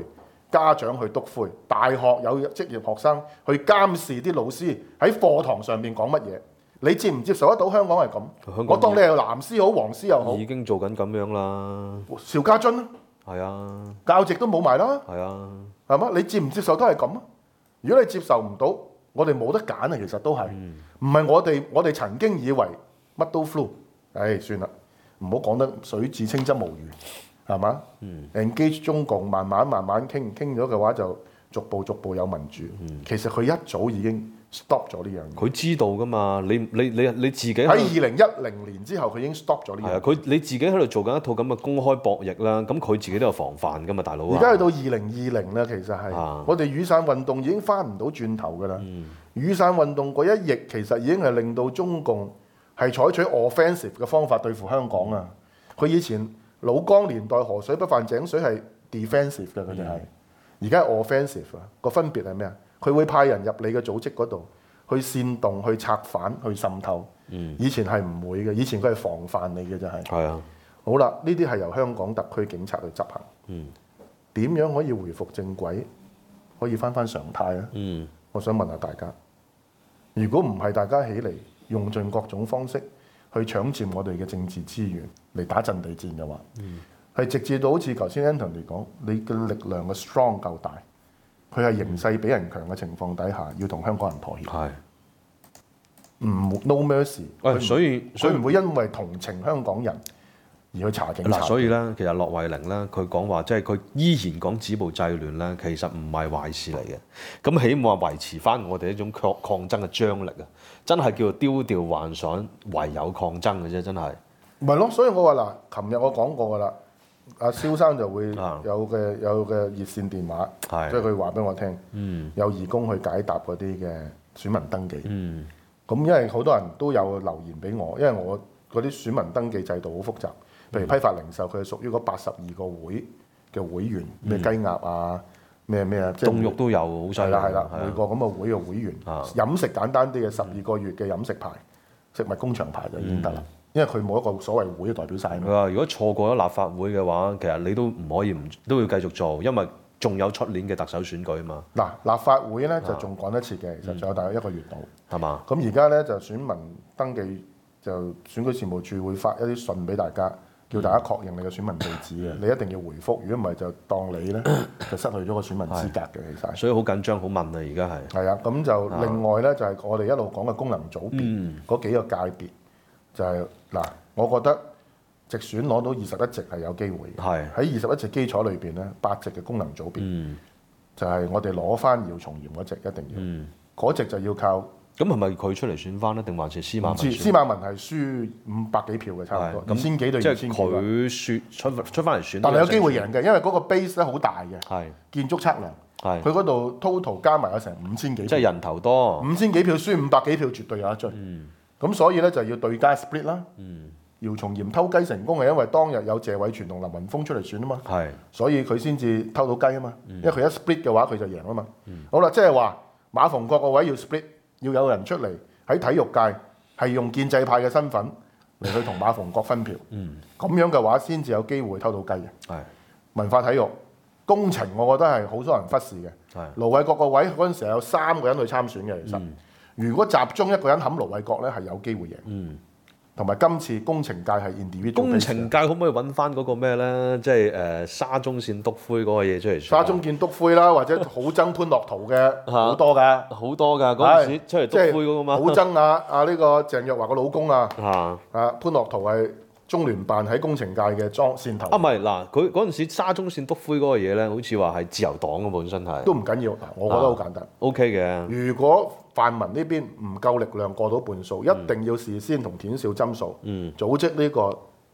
家長去督灰，大學有職業學生去監視啲老師喺課堂上面講乜嘢。你接唔接受得到香港係咁？我當你係藍絲好、黃絲又好，
已經做緊咁樣啦。
邵家臻啦，
係啊，
教席都冇埋啦，
係啊，
係嘛？你接唔接受都係咁啊！如果你接受唔到，我哋冇得揀啊！其實都係，唔係我哋曾經以為乜都 flu， 算啦，唔好講得水至清則無魚，係嘛？engage 中共慢慢傾咗嘅話，就逐步有民主。其實佢一早已經 stop 咗呢樣嘢。
佢知道㗎嘛？你自己喺
2010年之後，佢已經 stop 咗呢樣嘢。
係啊，你自己喺度做緊一套咁嘅公開博弈啦，咁佢自己都有防範㗎嘛，大佬。
而家去到2020啦，其實係我哋雨傘運動已經翻唔到轉頭㗎啦。雨傘運動嗰一役其實已經係令到中共係採取 offensive 嘅方法對付香港啊！佢以前老江年代河水不犯井水係 defensive 嘅，佢哋係而家係 offensive 啊！個分別係咩啊？佢會派人入你嘅組織嗰度去煽動、去策反、去滲透。以前係唔會嘅，以前佢係防範你嘅就係。係啊。好啦，呢啲係由香港特區警察去執行。點樣可以回復正軌？可以翻常態啊？我想問下大家，如果唔係大家起嚟用盡各種方式去搶佔我哋嘅政治資源嚟打陣地戰嘅話，係直至到好似頭先 Anthony 講，你嘅力量嘅 strong 夠大，佢係形勢比人強嘅情況底下，要同香港人妥協。係，no mercy。
所以
佢唔會因為同情香港人而去查警察。
所以咧，其實駱惠寧咧，佢講話即係佢依然講止暴制亂咧，其實唔係壞事嚟嘅。咁起碼維持翻我哋一種抗爭嘅張力啊！真係叫做丟掉幻想，唯有抗爭嘅啫，真係。
唔係咯，所以我話嗱，琴日我講過㗎啦，阿蕭生就會有嘅熱線電話，即係佢話俾我聽，有義工去解答嗰啲嘅選民登記。咁因為好多人都有留言俾我，因為我嗰啲選民登記制度好複雜。譬如批發零售，佢係屬於嗰82個會嘅會員，咩雞鴨啊，咩啊，即係凍肉都有，好犀利。係啦，每個咁嘅會嘅會員，飲食簡單啲嘅12個月嘅飲食牌、食物工場牌就已經得啦。因為佢冇一個所謂會嘅代表晒。
佢話：如果錯過咗立法會嘅話，其實你都唔可以都要繼續做，因為仲有出年嘅特首選舉啊嘛。嗱，立法會咧就仲趕得切嘅，其實仲有大約1個月到，係嘛？咁而家咧就選民登記就選舉事務處會發一啲信俾大家。叫大家確認你嘅選民地址嘅，你一定要回覆，如果唔係就當你咧就失去咗個選民資格嘅，其實。所以好緊張，好問啊！而家係。係啊，咁就另外咧就係我哋一路講嘅功能組別嗰幾個界別，就係嗱，我覺得直選攞到21席係有機會嘅。係。喺21席基礎裏邊咧，8席嘅功能組別，就係我哋攞翻姚松炎嗰席一定要，嗰席就要靠。咁係咪佢出嚟選翻咧，定還是司馬文？司馬文係輸500幾票嘅，差唔多2000幾對2000幾。即係佢出翻嚟選，但係有機會贏嘅，因為嗰個 base 咧好大嘅。係建築測量，佢嗰度 total 加埋有成5000幾。即係人頭多，5000幾票輸500幾票，絕對有一追。咁所以咧就要對家 split 啦。姚松炎偷雞成功係因為當日有謝偉銓同林雲峰出嚟選啊嘛。係，所以佢先至偷到雞啊嘛。因為佢一 split 嘅話，佢就贏啊嘛。好啦，即係話馬逢國個位要 split。要有人出嚟喺體育界係用建制派嘅身份嚟去同馬逢國分票，咁樣嘅話先至有機會偷到雞嘅。文化體育工程，我覺得係好多人忽視嘅。盧偉國個位嗰陣時有3個人去參選嘅，其實如果集中一個人冚盧偉國咧，係有機會贏。同埋今次工程界係 individual。工程界可唔可以揾翻嗰個咩咧？即係沙中線篤灰嗰個嘢出嚟。沙中線篤灰啦，或者好憎潘樂圖嘅好多㗎，好多㗎。嗰陣時出嚟篤灰嗰個嘛。好憎呢個鄭若驊個老公啊！潘樂圖係中聯辦喺工程界嘅線頭。唔係嗱，佢嗰陣時沙中線篤灰嗰個嘢咧，好似話係自由黨嘅本身係。都唔緊要，我覺得好簡單。OK 嘅。如果泛民呢邊唔夠力量過到半數，一定要事先同田少斟數，組織呢個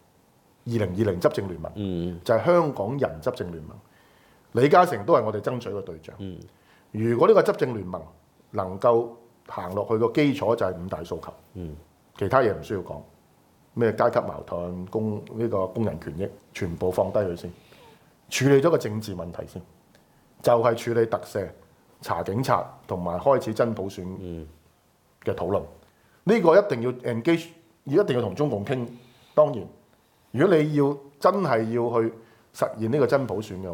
2020執政聯盟，就係香港人執政聯盟。李嘉誠都係我哋爭取嘅對象。如果呢個執政聯盟能夠行落去個基礎就係5大訴求，其他嘢唔需要講，咩階級矛盾、工人權益，全部放低佢先，處理咗個政治問題先，就係處理特赦。查警察同埋開始真普選嘅討論，呢個一定要 engage，一定要同中共傾。當然，如果你要真係要去實現呢個真普選嘅話，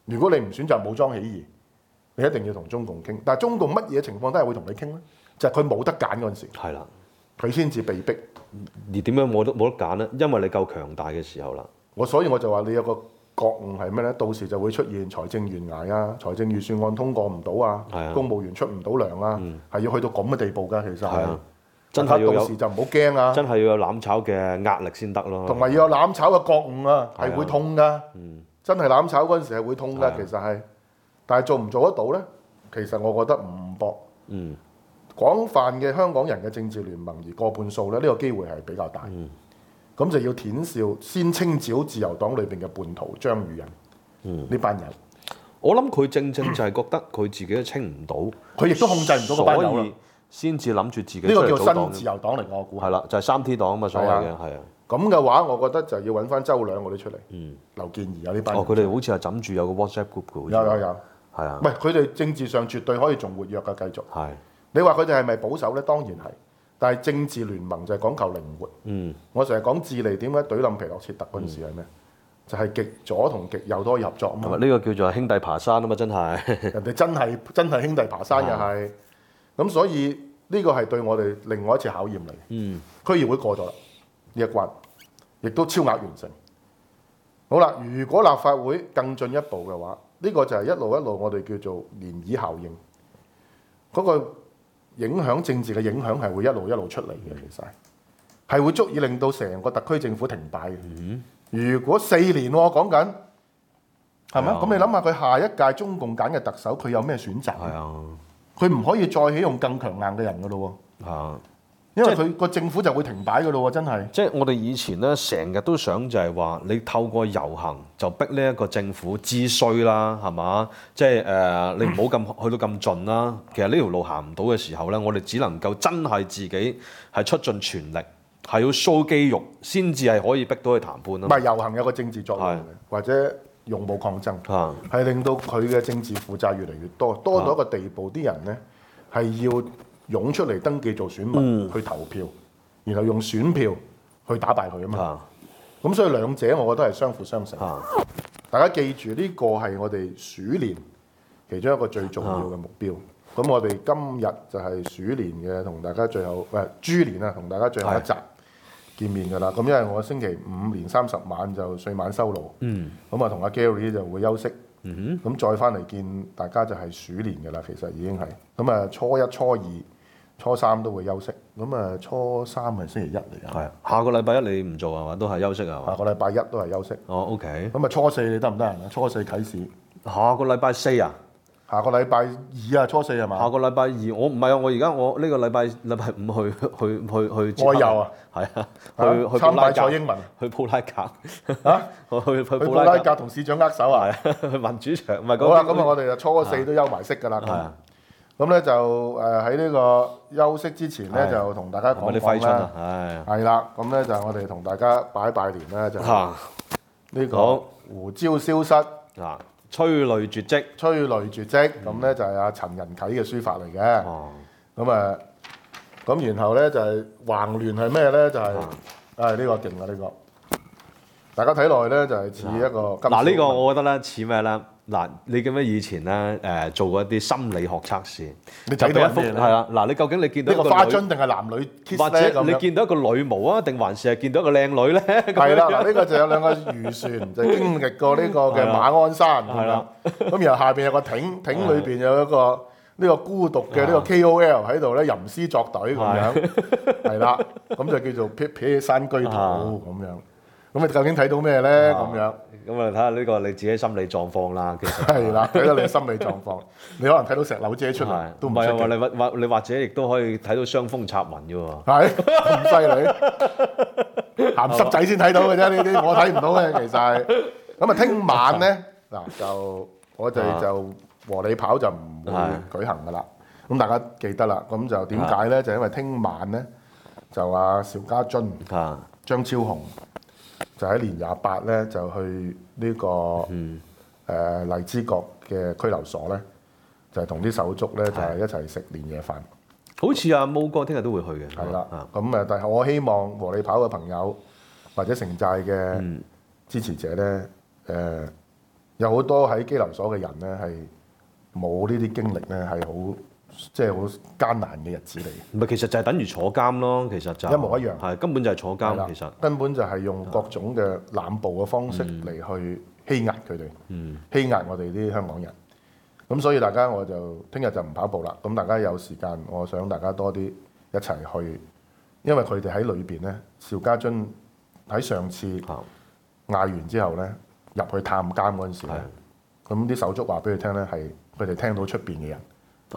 如果你唔選擇武裝起義，你一定要同中共傾。但係中共乜嘢情況都係會同你傾咧？就係佢冇得揀嗰陣時，
係啦，
佢先至被逼。
而點樣冇得揀咧？因為你夠強大嘅時候啦。
所以我就話你有個覺悟係咩咧？到時就會出現財政懸崖啊，財政預算案通過唔到啊，公務員出唔到糧啊，係要去到咁嘅地步㗎。其實係真係到時就唔好驚啊！
真係要有攬炒嘅壓力先得咯。
同埋要有攬炒嘅覺悟啊，係會痛㗎。真係攬炒嗰陣時係會痛㗎，其實係。但係做唔做得到咧？其實我覺得唔搏。廣泛嘅香港人嘅政治聯盟而過半數咧，呢個機會係比較大。咁就要舔笑先清剿自由黨裏邊嘅叛徒張宇人呢班人。
我諗佢正就係覺得佢自己都清唔到，
佢亦都控制唔到嗰班友啦，
所以先至諗住自己
呢個叫新自由黨嚟，我估
係啦，就係3T 黨啊嘛，所謂嘅係啊。
咁嘅話，我覺得就要揾翻周梁嗰啲出嚟。劉健儀有呢班人。
佢哋好似係枕住有個 WhatsApp group 嘅。
有。
係啊。
唔係佢哋政治上絕對可以仲活躍嘅，繼續。
係。
你話佢哋係咪保守咧？當然係。但係政治聯盟就係講求靈活。我成日講智利點解懟冧皮洛切特嗰陣時係咩？就係極左同極右都可以合作啊嘛。
呢個叫做兄弟爬山啊嘛，真係。
人哋真係兄弟爬山嘅係。咁所以呢個係對我哋另外一次考驗嚟。區議會過咗啦呢一關，亦都超額完成。好啦，如果立法會更進一步嘅話，呢個就係一路我哋叫做漣漪效應。嗰個影響政治嘅影響係會一路出嚟嘅，其實係會足以令到成個特區政府停擺嘅。如果4年喎講緊，係咪？咁你諗下佢下一屆中共揀嘅特首，佢有咩選擇？係啊，佢唔可以再起用更強硬嘅人噶咯喎。啊，因為佢個政府就會停擺噶咯喎，真係。即係我哋以前咧，成日都想就係話，你透過遊行就逼呢一個政府知衰啦，係嘛？即係你唔好咁去到咁盡啦。其實呢條路行唔到嘅時候咧，我哋只能夠真係自己係出盡全力，係要 show 肌肉先至係可以逼到佢談判啊。唔係遊行有個政治作用嘅，或者用武抗爭，係令到佢嘅政治負債越嚟越多，多到一個地步，啲人咧係要湧出嚟登記做選民去投票，然後用選票去打敗佢啊嘛。咁所以兩者我覺得係相輔相成。大家記住呢個係我哋鼠年其中一個最重要嘅目標。咁我哋今日就係鼠年嘅同大家最後豬年啊，同大家最後一集見面㗎啦。咁因為我星期5年30晚就歲晚收爐，咁啊同阿 Gary 就會休息。咁再翻嚟見大家就係鼠年㗎啦，其實已經係。咁啊初一、初二、初三都會休息。咁啊初三係星期1嚟㗎。係。下個禮拜1你唔做係嘛？都係休息啊？下個禮拜1都係休息。哦 OK。咁啊初4你得唔得啊？初4啟示。下個禮拜4啊？下個禮拜2啊，初4係嘛？下個禮拜2我唔係啊，我而家我呢個禮拜5去外遊啊，係啊，去參拜蔡英文，去布拉格啊，去布拉格同市長握手啊，去民主牆唔係好啦，咁啊我哋就初4都休埋息㗎啦。咁咧就喺呢個休息之前咧就同大家講講啦，係啦，咁咧就我哋同大家拜年咧就呢個胡椒消失啊。催淚絕跡，咁咧就係阿陳仁啟嘅書法嚟嘅。咁然後咧就係橫聯係咩咧？就係呢個勁啊！呢個大家睇落去咧就係似一個嗱呢個我覺得咧似咩咧？嗱，你記唔記得以前咧做過一啲心理學測試？你睇到一幅係啦，嗱你究竟你見到一個花樽定係男女 kiss 或者你見到一個女模啊，定還是係見到一個靚女咧？係啦，嗱呢個就有2個漁船就經歷過呢個嘅馬鞍山，係啦。咁然後下邊有個艇裏邊有一個呢個孤獨嘅呢個 KOL 喺度咧吟詩作對咁樣，係啦，咁就叫做撇撇山居圖咁樣。咁你究竟睇到咩咧？咁樣咁啊，睇下呢個你自己心理狀況啦。其實係啦，睇到你心理狀況，你可能睇到石榴姐出嚟都唔係喎。你或者亦都可以睇到傷風插雲嘅喎。係咁犀利，鹹濕仔先睇到嘅啫。呢啲我睇唔到嘅，其實係咁啊。聽晚咧嗱就我哋就和你跑就唔會舉行㗎啦。咁大家記得啦。咁就點解咧？就因為聽晚咧就阿邵家臻、張超雄。就喺年28咧，就去呢個荔枝角嘅拘留所咧，就係同啲手足咧，就係一齊食年夜飯。好似阿毛哥聽日都會去嘅。係啦，咁但係我希望和你跑嘅朋友或者城寨嘅支持者咧， 有好多喺羈留所嘅人咧係冇呢啲經歷咧，係好即係好艱難嘅日子嚟嘅。
唔係，其實就係等於坐監咯，其實就
一模一樣，
係根本就係坐監，其實
根本就係用各種嘅濫捕嘅方式嚟去欺壓佢哋，欺壓我哋啲香港人。咁所以大家我就聽日就唔跑步啦。咁大家有時間，我想大家多啲一齊去，因為佢哋喺裏邊咧，邵家臻喺上次嗌完之後咧，入去探監嗰陣時咧，咁啲手足話俾佢聽咧，係佢哋聽到出邊嘅人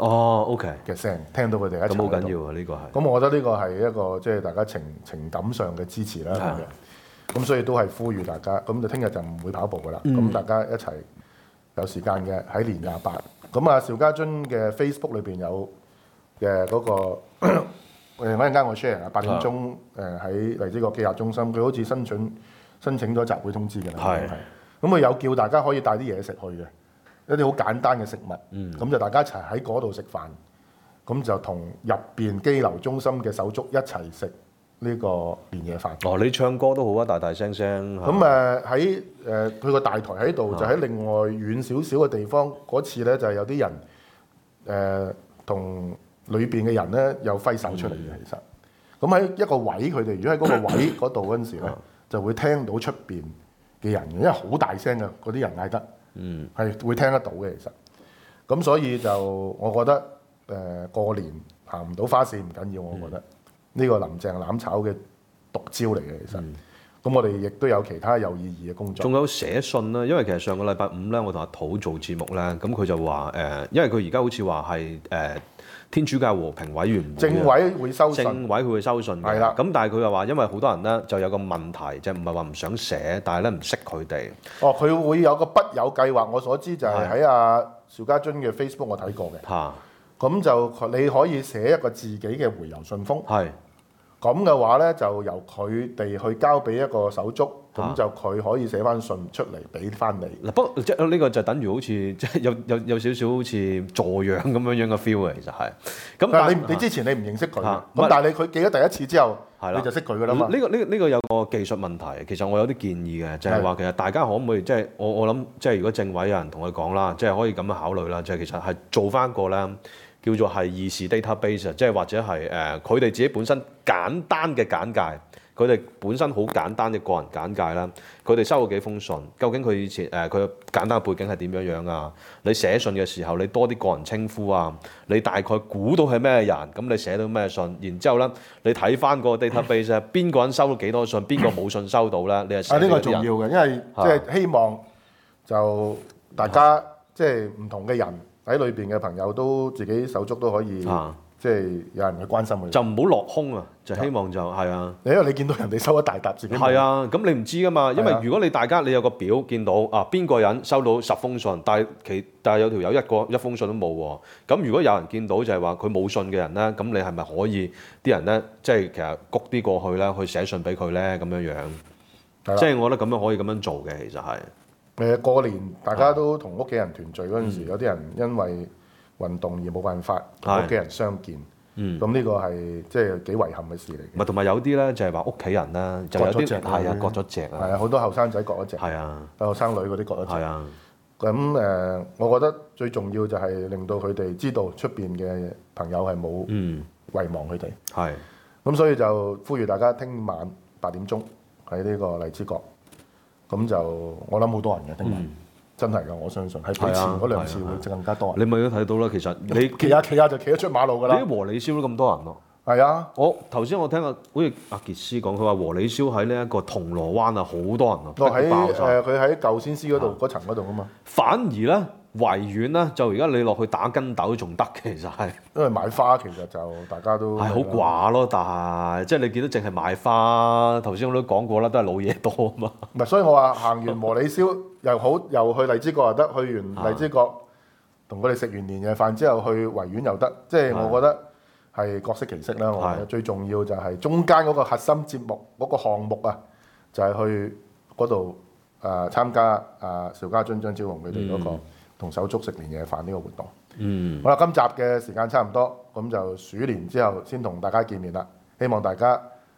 OK
嘅聲，聽到佢哋一齊。
咁好緊要啊！呢個係。
咁我覺得呢個係一個即係大家情感上嘅支持啦。咁所以都係呼籲大家，咁就聽日就唔會跑步噶啦。咁大家一齊有時間嘅喺年28。咁啊，邵家臻嘅 Facebook 裏邊有嘅嗰個我一陣間我 share 啊，8點鐘喺荔枝角羈押中心，佢好似申請咗集會通知嘅啦。係。咁佢有叫大家可以帶啲嘢食去嘅，一啲好簡單嘅食物。咁就大家一齊喺嗰度食飯，咁就同入邊羈留中心嘅手足一齊食呢個年夜飯。
你唱歌都好啊，大大聲聲。
咁喺佢個大台喺度，就喺另外遠少少嘅地方。嗰次咧就係有啲人同裏邊嘅人咧有揮手出嚟嘅，其實。咁喺一個位，佢哋如果喺嗰個位嗰度嗰陣時咧，就會聽到出邊嘅人，因為好大聲嘅嗰啲人嗌得，係會聽得到嘅其實。咁所以就我覺得過年行唔到花市唔緊要，我覺得呢個林鄭攬炒嘅毒招嚟嘅其實。咁我哋亦都有其他有意義嘅工作。
仲有寫信啦，因為其實上個禮拜五咧，我同阿土做節目咧，咁佢就話因為佢而家好似話係天主教和平委員會
政委會收信，
政委佢會收信嘅。係啦。咁但係佢又話，因為好多人咧就有個問題，就唔係話唔想寫，但係咧唔識佢哋。
佢會有個筆友計劃，我所知就係喺阿邵家臻嘅 Facebook 我睇過嘅。咁就你可以寫一個自己嘅回郵信封。咁嘅話咧，就由佢哋去交俾一個手足，咁就佢可以寫翻信出嚟俾翻你。
嗱，不過即係呢個就等於好似即係有少少好似助養咁樣嘅 feel 嘅，其實係。咁但係你
之前你唔認識佢，咁但係佢記咗第一次之後，你就識佢噶啦嘛。
呢個有個技術問題，其實我有啲建議嘅，就係話其實大家可唔可以即係我諗即係如果政委有人同佢講啦，即係可以咁樣考慮啦，即係其實係做翻個咧。叫做係議事 database， 即係或者係佢哋自己本身簡單嘅簡介，佢哋本身好簡單嘅個人簡介啦。佢哋收過幾封信，究竟佢以前佢簡單嘅背景係點樣啊？你寫信嘅時候，你多啲個人稱呼啊，你大概估到係咩人，咁你寫到咩信，然之後咧，你睇翻個 database， 邊個人收到幾多信，邊個冇信收到咧？你係寫呢
呢個重要嘅，因為即係希望就大家即係唔同嘅人。喺裏邊嘅朋友都自己手足都可以，即係有人去關心佢。
就唔好落空啊！就希望就係啊。
因為你見到人哋收一大沓自己冇。
係啊，咁你唔知噶嘛？因為如果你大家你有個表見到邊個人收到10封信，但係有條友一封信都冇喎。咁如果有人見到就係話佢冇信嘅人咧，咁你係咪可以啲人咧，即係其實谷啲過去咧，去寫信俾佢咧咁樣樣？即係我覺得咁樣可以咁樣做嘅，其實係。
過年大家都同屋企人團聚嗰陣時，有啲人因為運動而冇辦法同屋企人相見，咁呢個係即係幾遺憾嘅事嚟嘅。
唔係同埋有啲咧就係話屋企人咧就有啲係啊割咗隻啊，
係啊好多後生仔割咗隻，
係啊
後生女嗰啲割咗隻，
係啊。
咁我覺得最重要就係令到佢哋知道出邊嘅朋友係冇遺忘佢哋，
係。
咁所以就呼籲大家聽晚8點鐘喺呢個荔枝角。咁就我諗好多人嘅，聽日真係㗎，我相信係比前嗰2次會更加多人。
你咪都睇到啦，其實你
企下就企得出馬路㗎啦。
你啲和理燒都咁多人咯。
係啊，
頭先我聽好似阿傑斯講，佢話和理燒喺呢一個銅鑼灣啊，好多人啊，
佢喺舊先師嗰度嗰層嗰度啊嘛。
反而咧維園咧，就而家你落去打筋斗仲得嘅，其實係。因
為買花其實就大家都係
好寡咯，但係即係你見到淨係買花，頭先我都講過啦，都係老嘢多啊嘛。
唔係，所以我話行完和理燒又好，又去荔枝角又得，去完荔枝角同佢哋食完年夜飯之後去維園又得，即係我覺得係各適其適啦。我覺得最重要就係中間嗰個核心節目嗰個項目啊，就係去嗰度參加邵家臻、張超雄佢哋嗰個同手足食年夜飯呢個活動。好啦，今集嘅時間差唔多，咁就鼠年之後先同大家見面啦。希望大家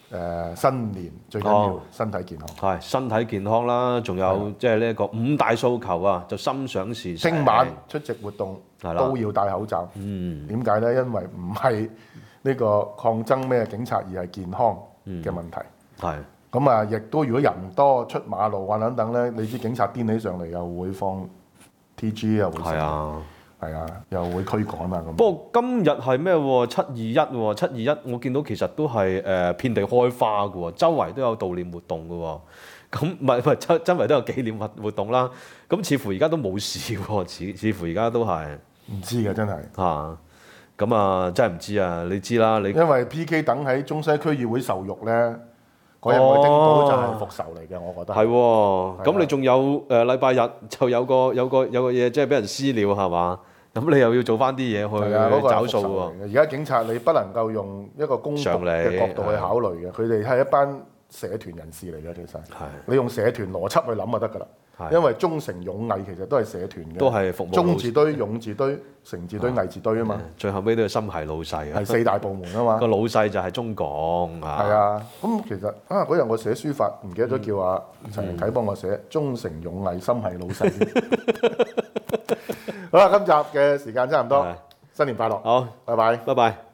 新年最緊要身體健康。
係身體健康啦，仲有即係呢一個5大訴求啊，就心想事成。
聽晚出席活動都要戴口罩。點解呢？因為唔係呢個抗爭咩警察，而係健康嘅問題。
係
咁啊，亦都如果人多出馬路啊等等咧，你知警察癲起上嚟又會放 TG 又會
係啊。
係啊，又會驅趕啊咁。
不過今日係咩喎？721喎，721我見到其實都係遍地開花嘅喎，周圍都有悼念活動嘅喎。咁唔係周圍都有紀念活動啦。咁似乎而家都冇事喎，似乎而家都係
唔知嘅真係
嚇。咁啊，真係唔知啊！你知啦，你
因為 PK 等喺中西區議會受辱咧，嗰日愛丁堡就係復仇嚟嘅，我覺得
係喎。咁你仲有禮拜日就有個嘢，即係俾人私了係嘛？咁你又要做翻啲嘢去找數喎。
而家警察你不能夠用一個公道嘅角度去考慮嘅，佢哋係一班社團人士嚟嘅，其實你用社團邏輯去諗就得㗎啦。因為忠誠勇毅其實都係社團嘅，
都係服務。
忠字堆、勇字堆、誠字堆、毅字堆啊嘛。
最後尾都要心係老細啊。
係4大部門啊嘛。
個老細就係中港啊。
係啊，咁其實嗰日我寫書法，唔記得咗叫阿陳明啟幫我寫忠誠勇毅心係老細。好啦，今集嘅時間差唔多，新年快樂。
好，
拜拜。
拜拜。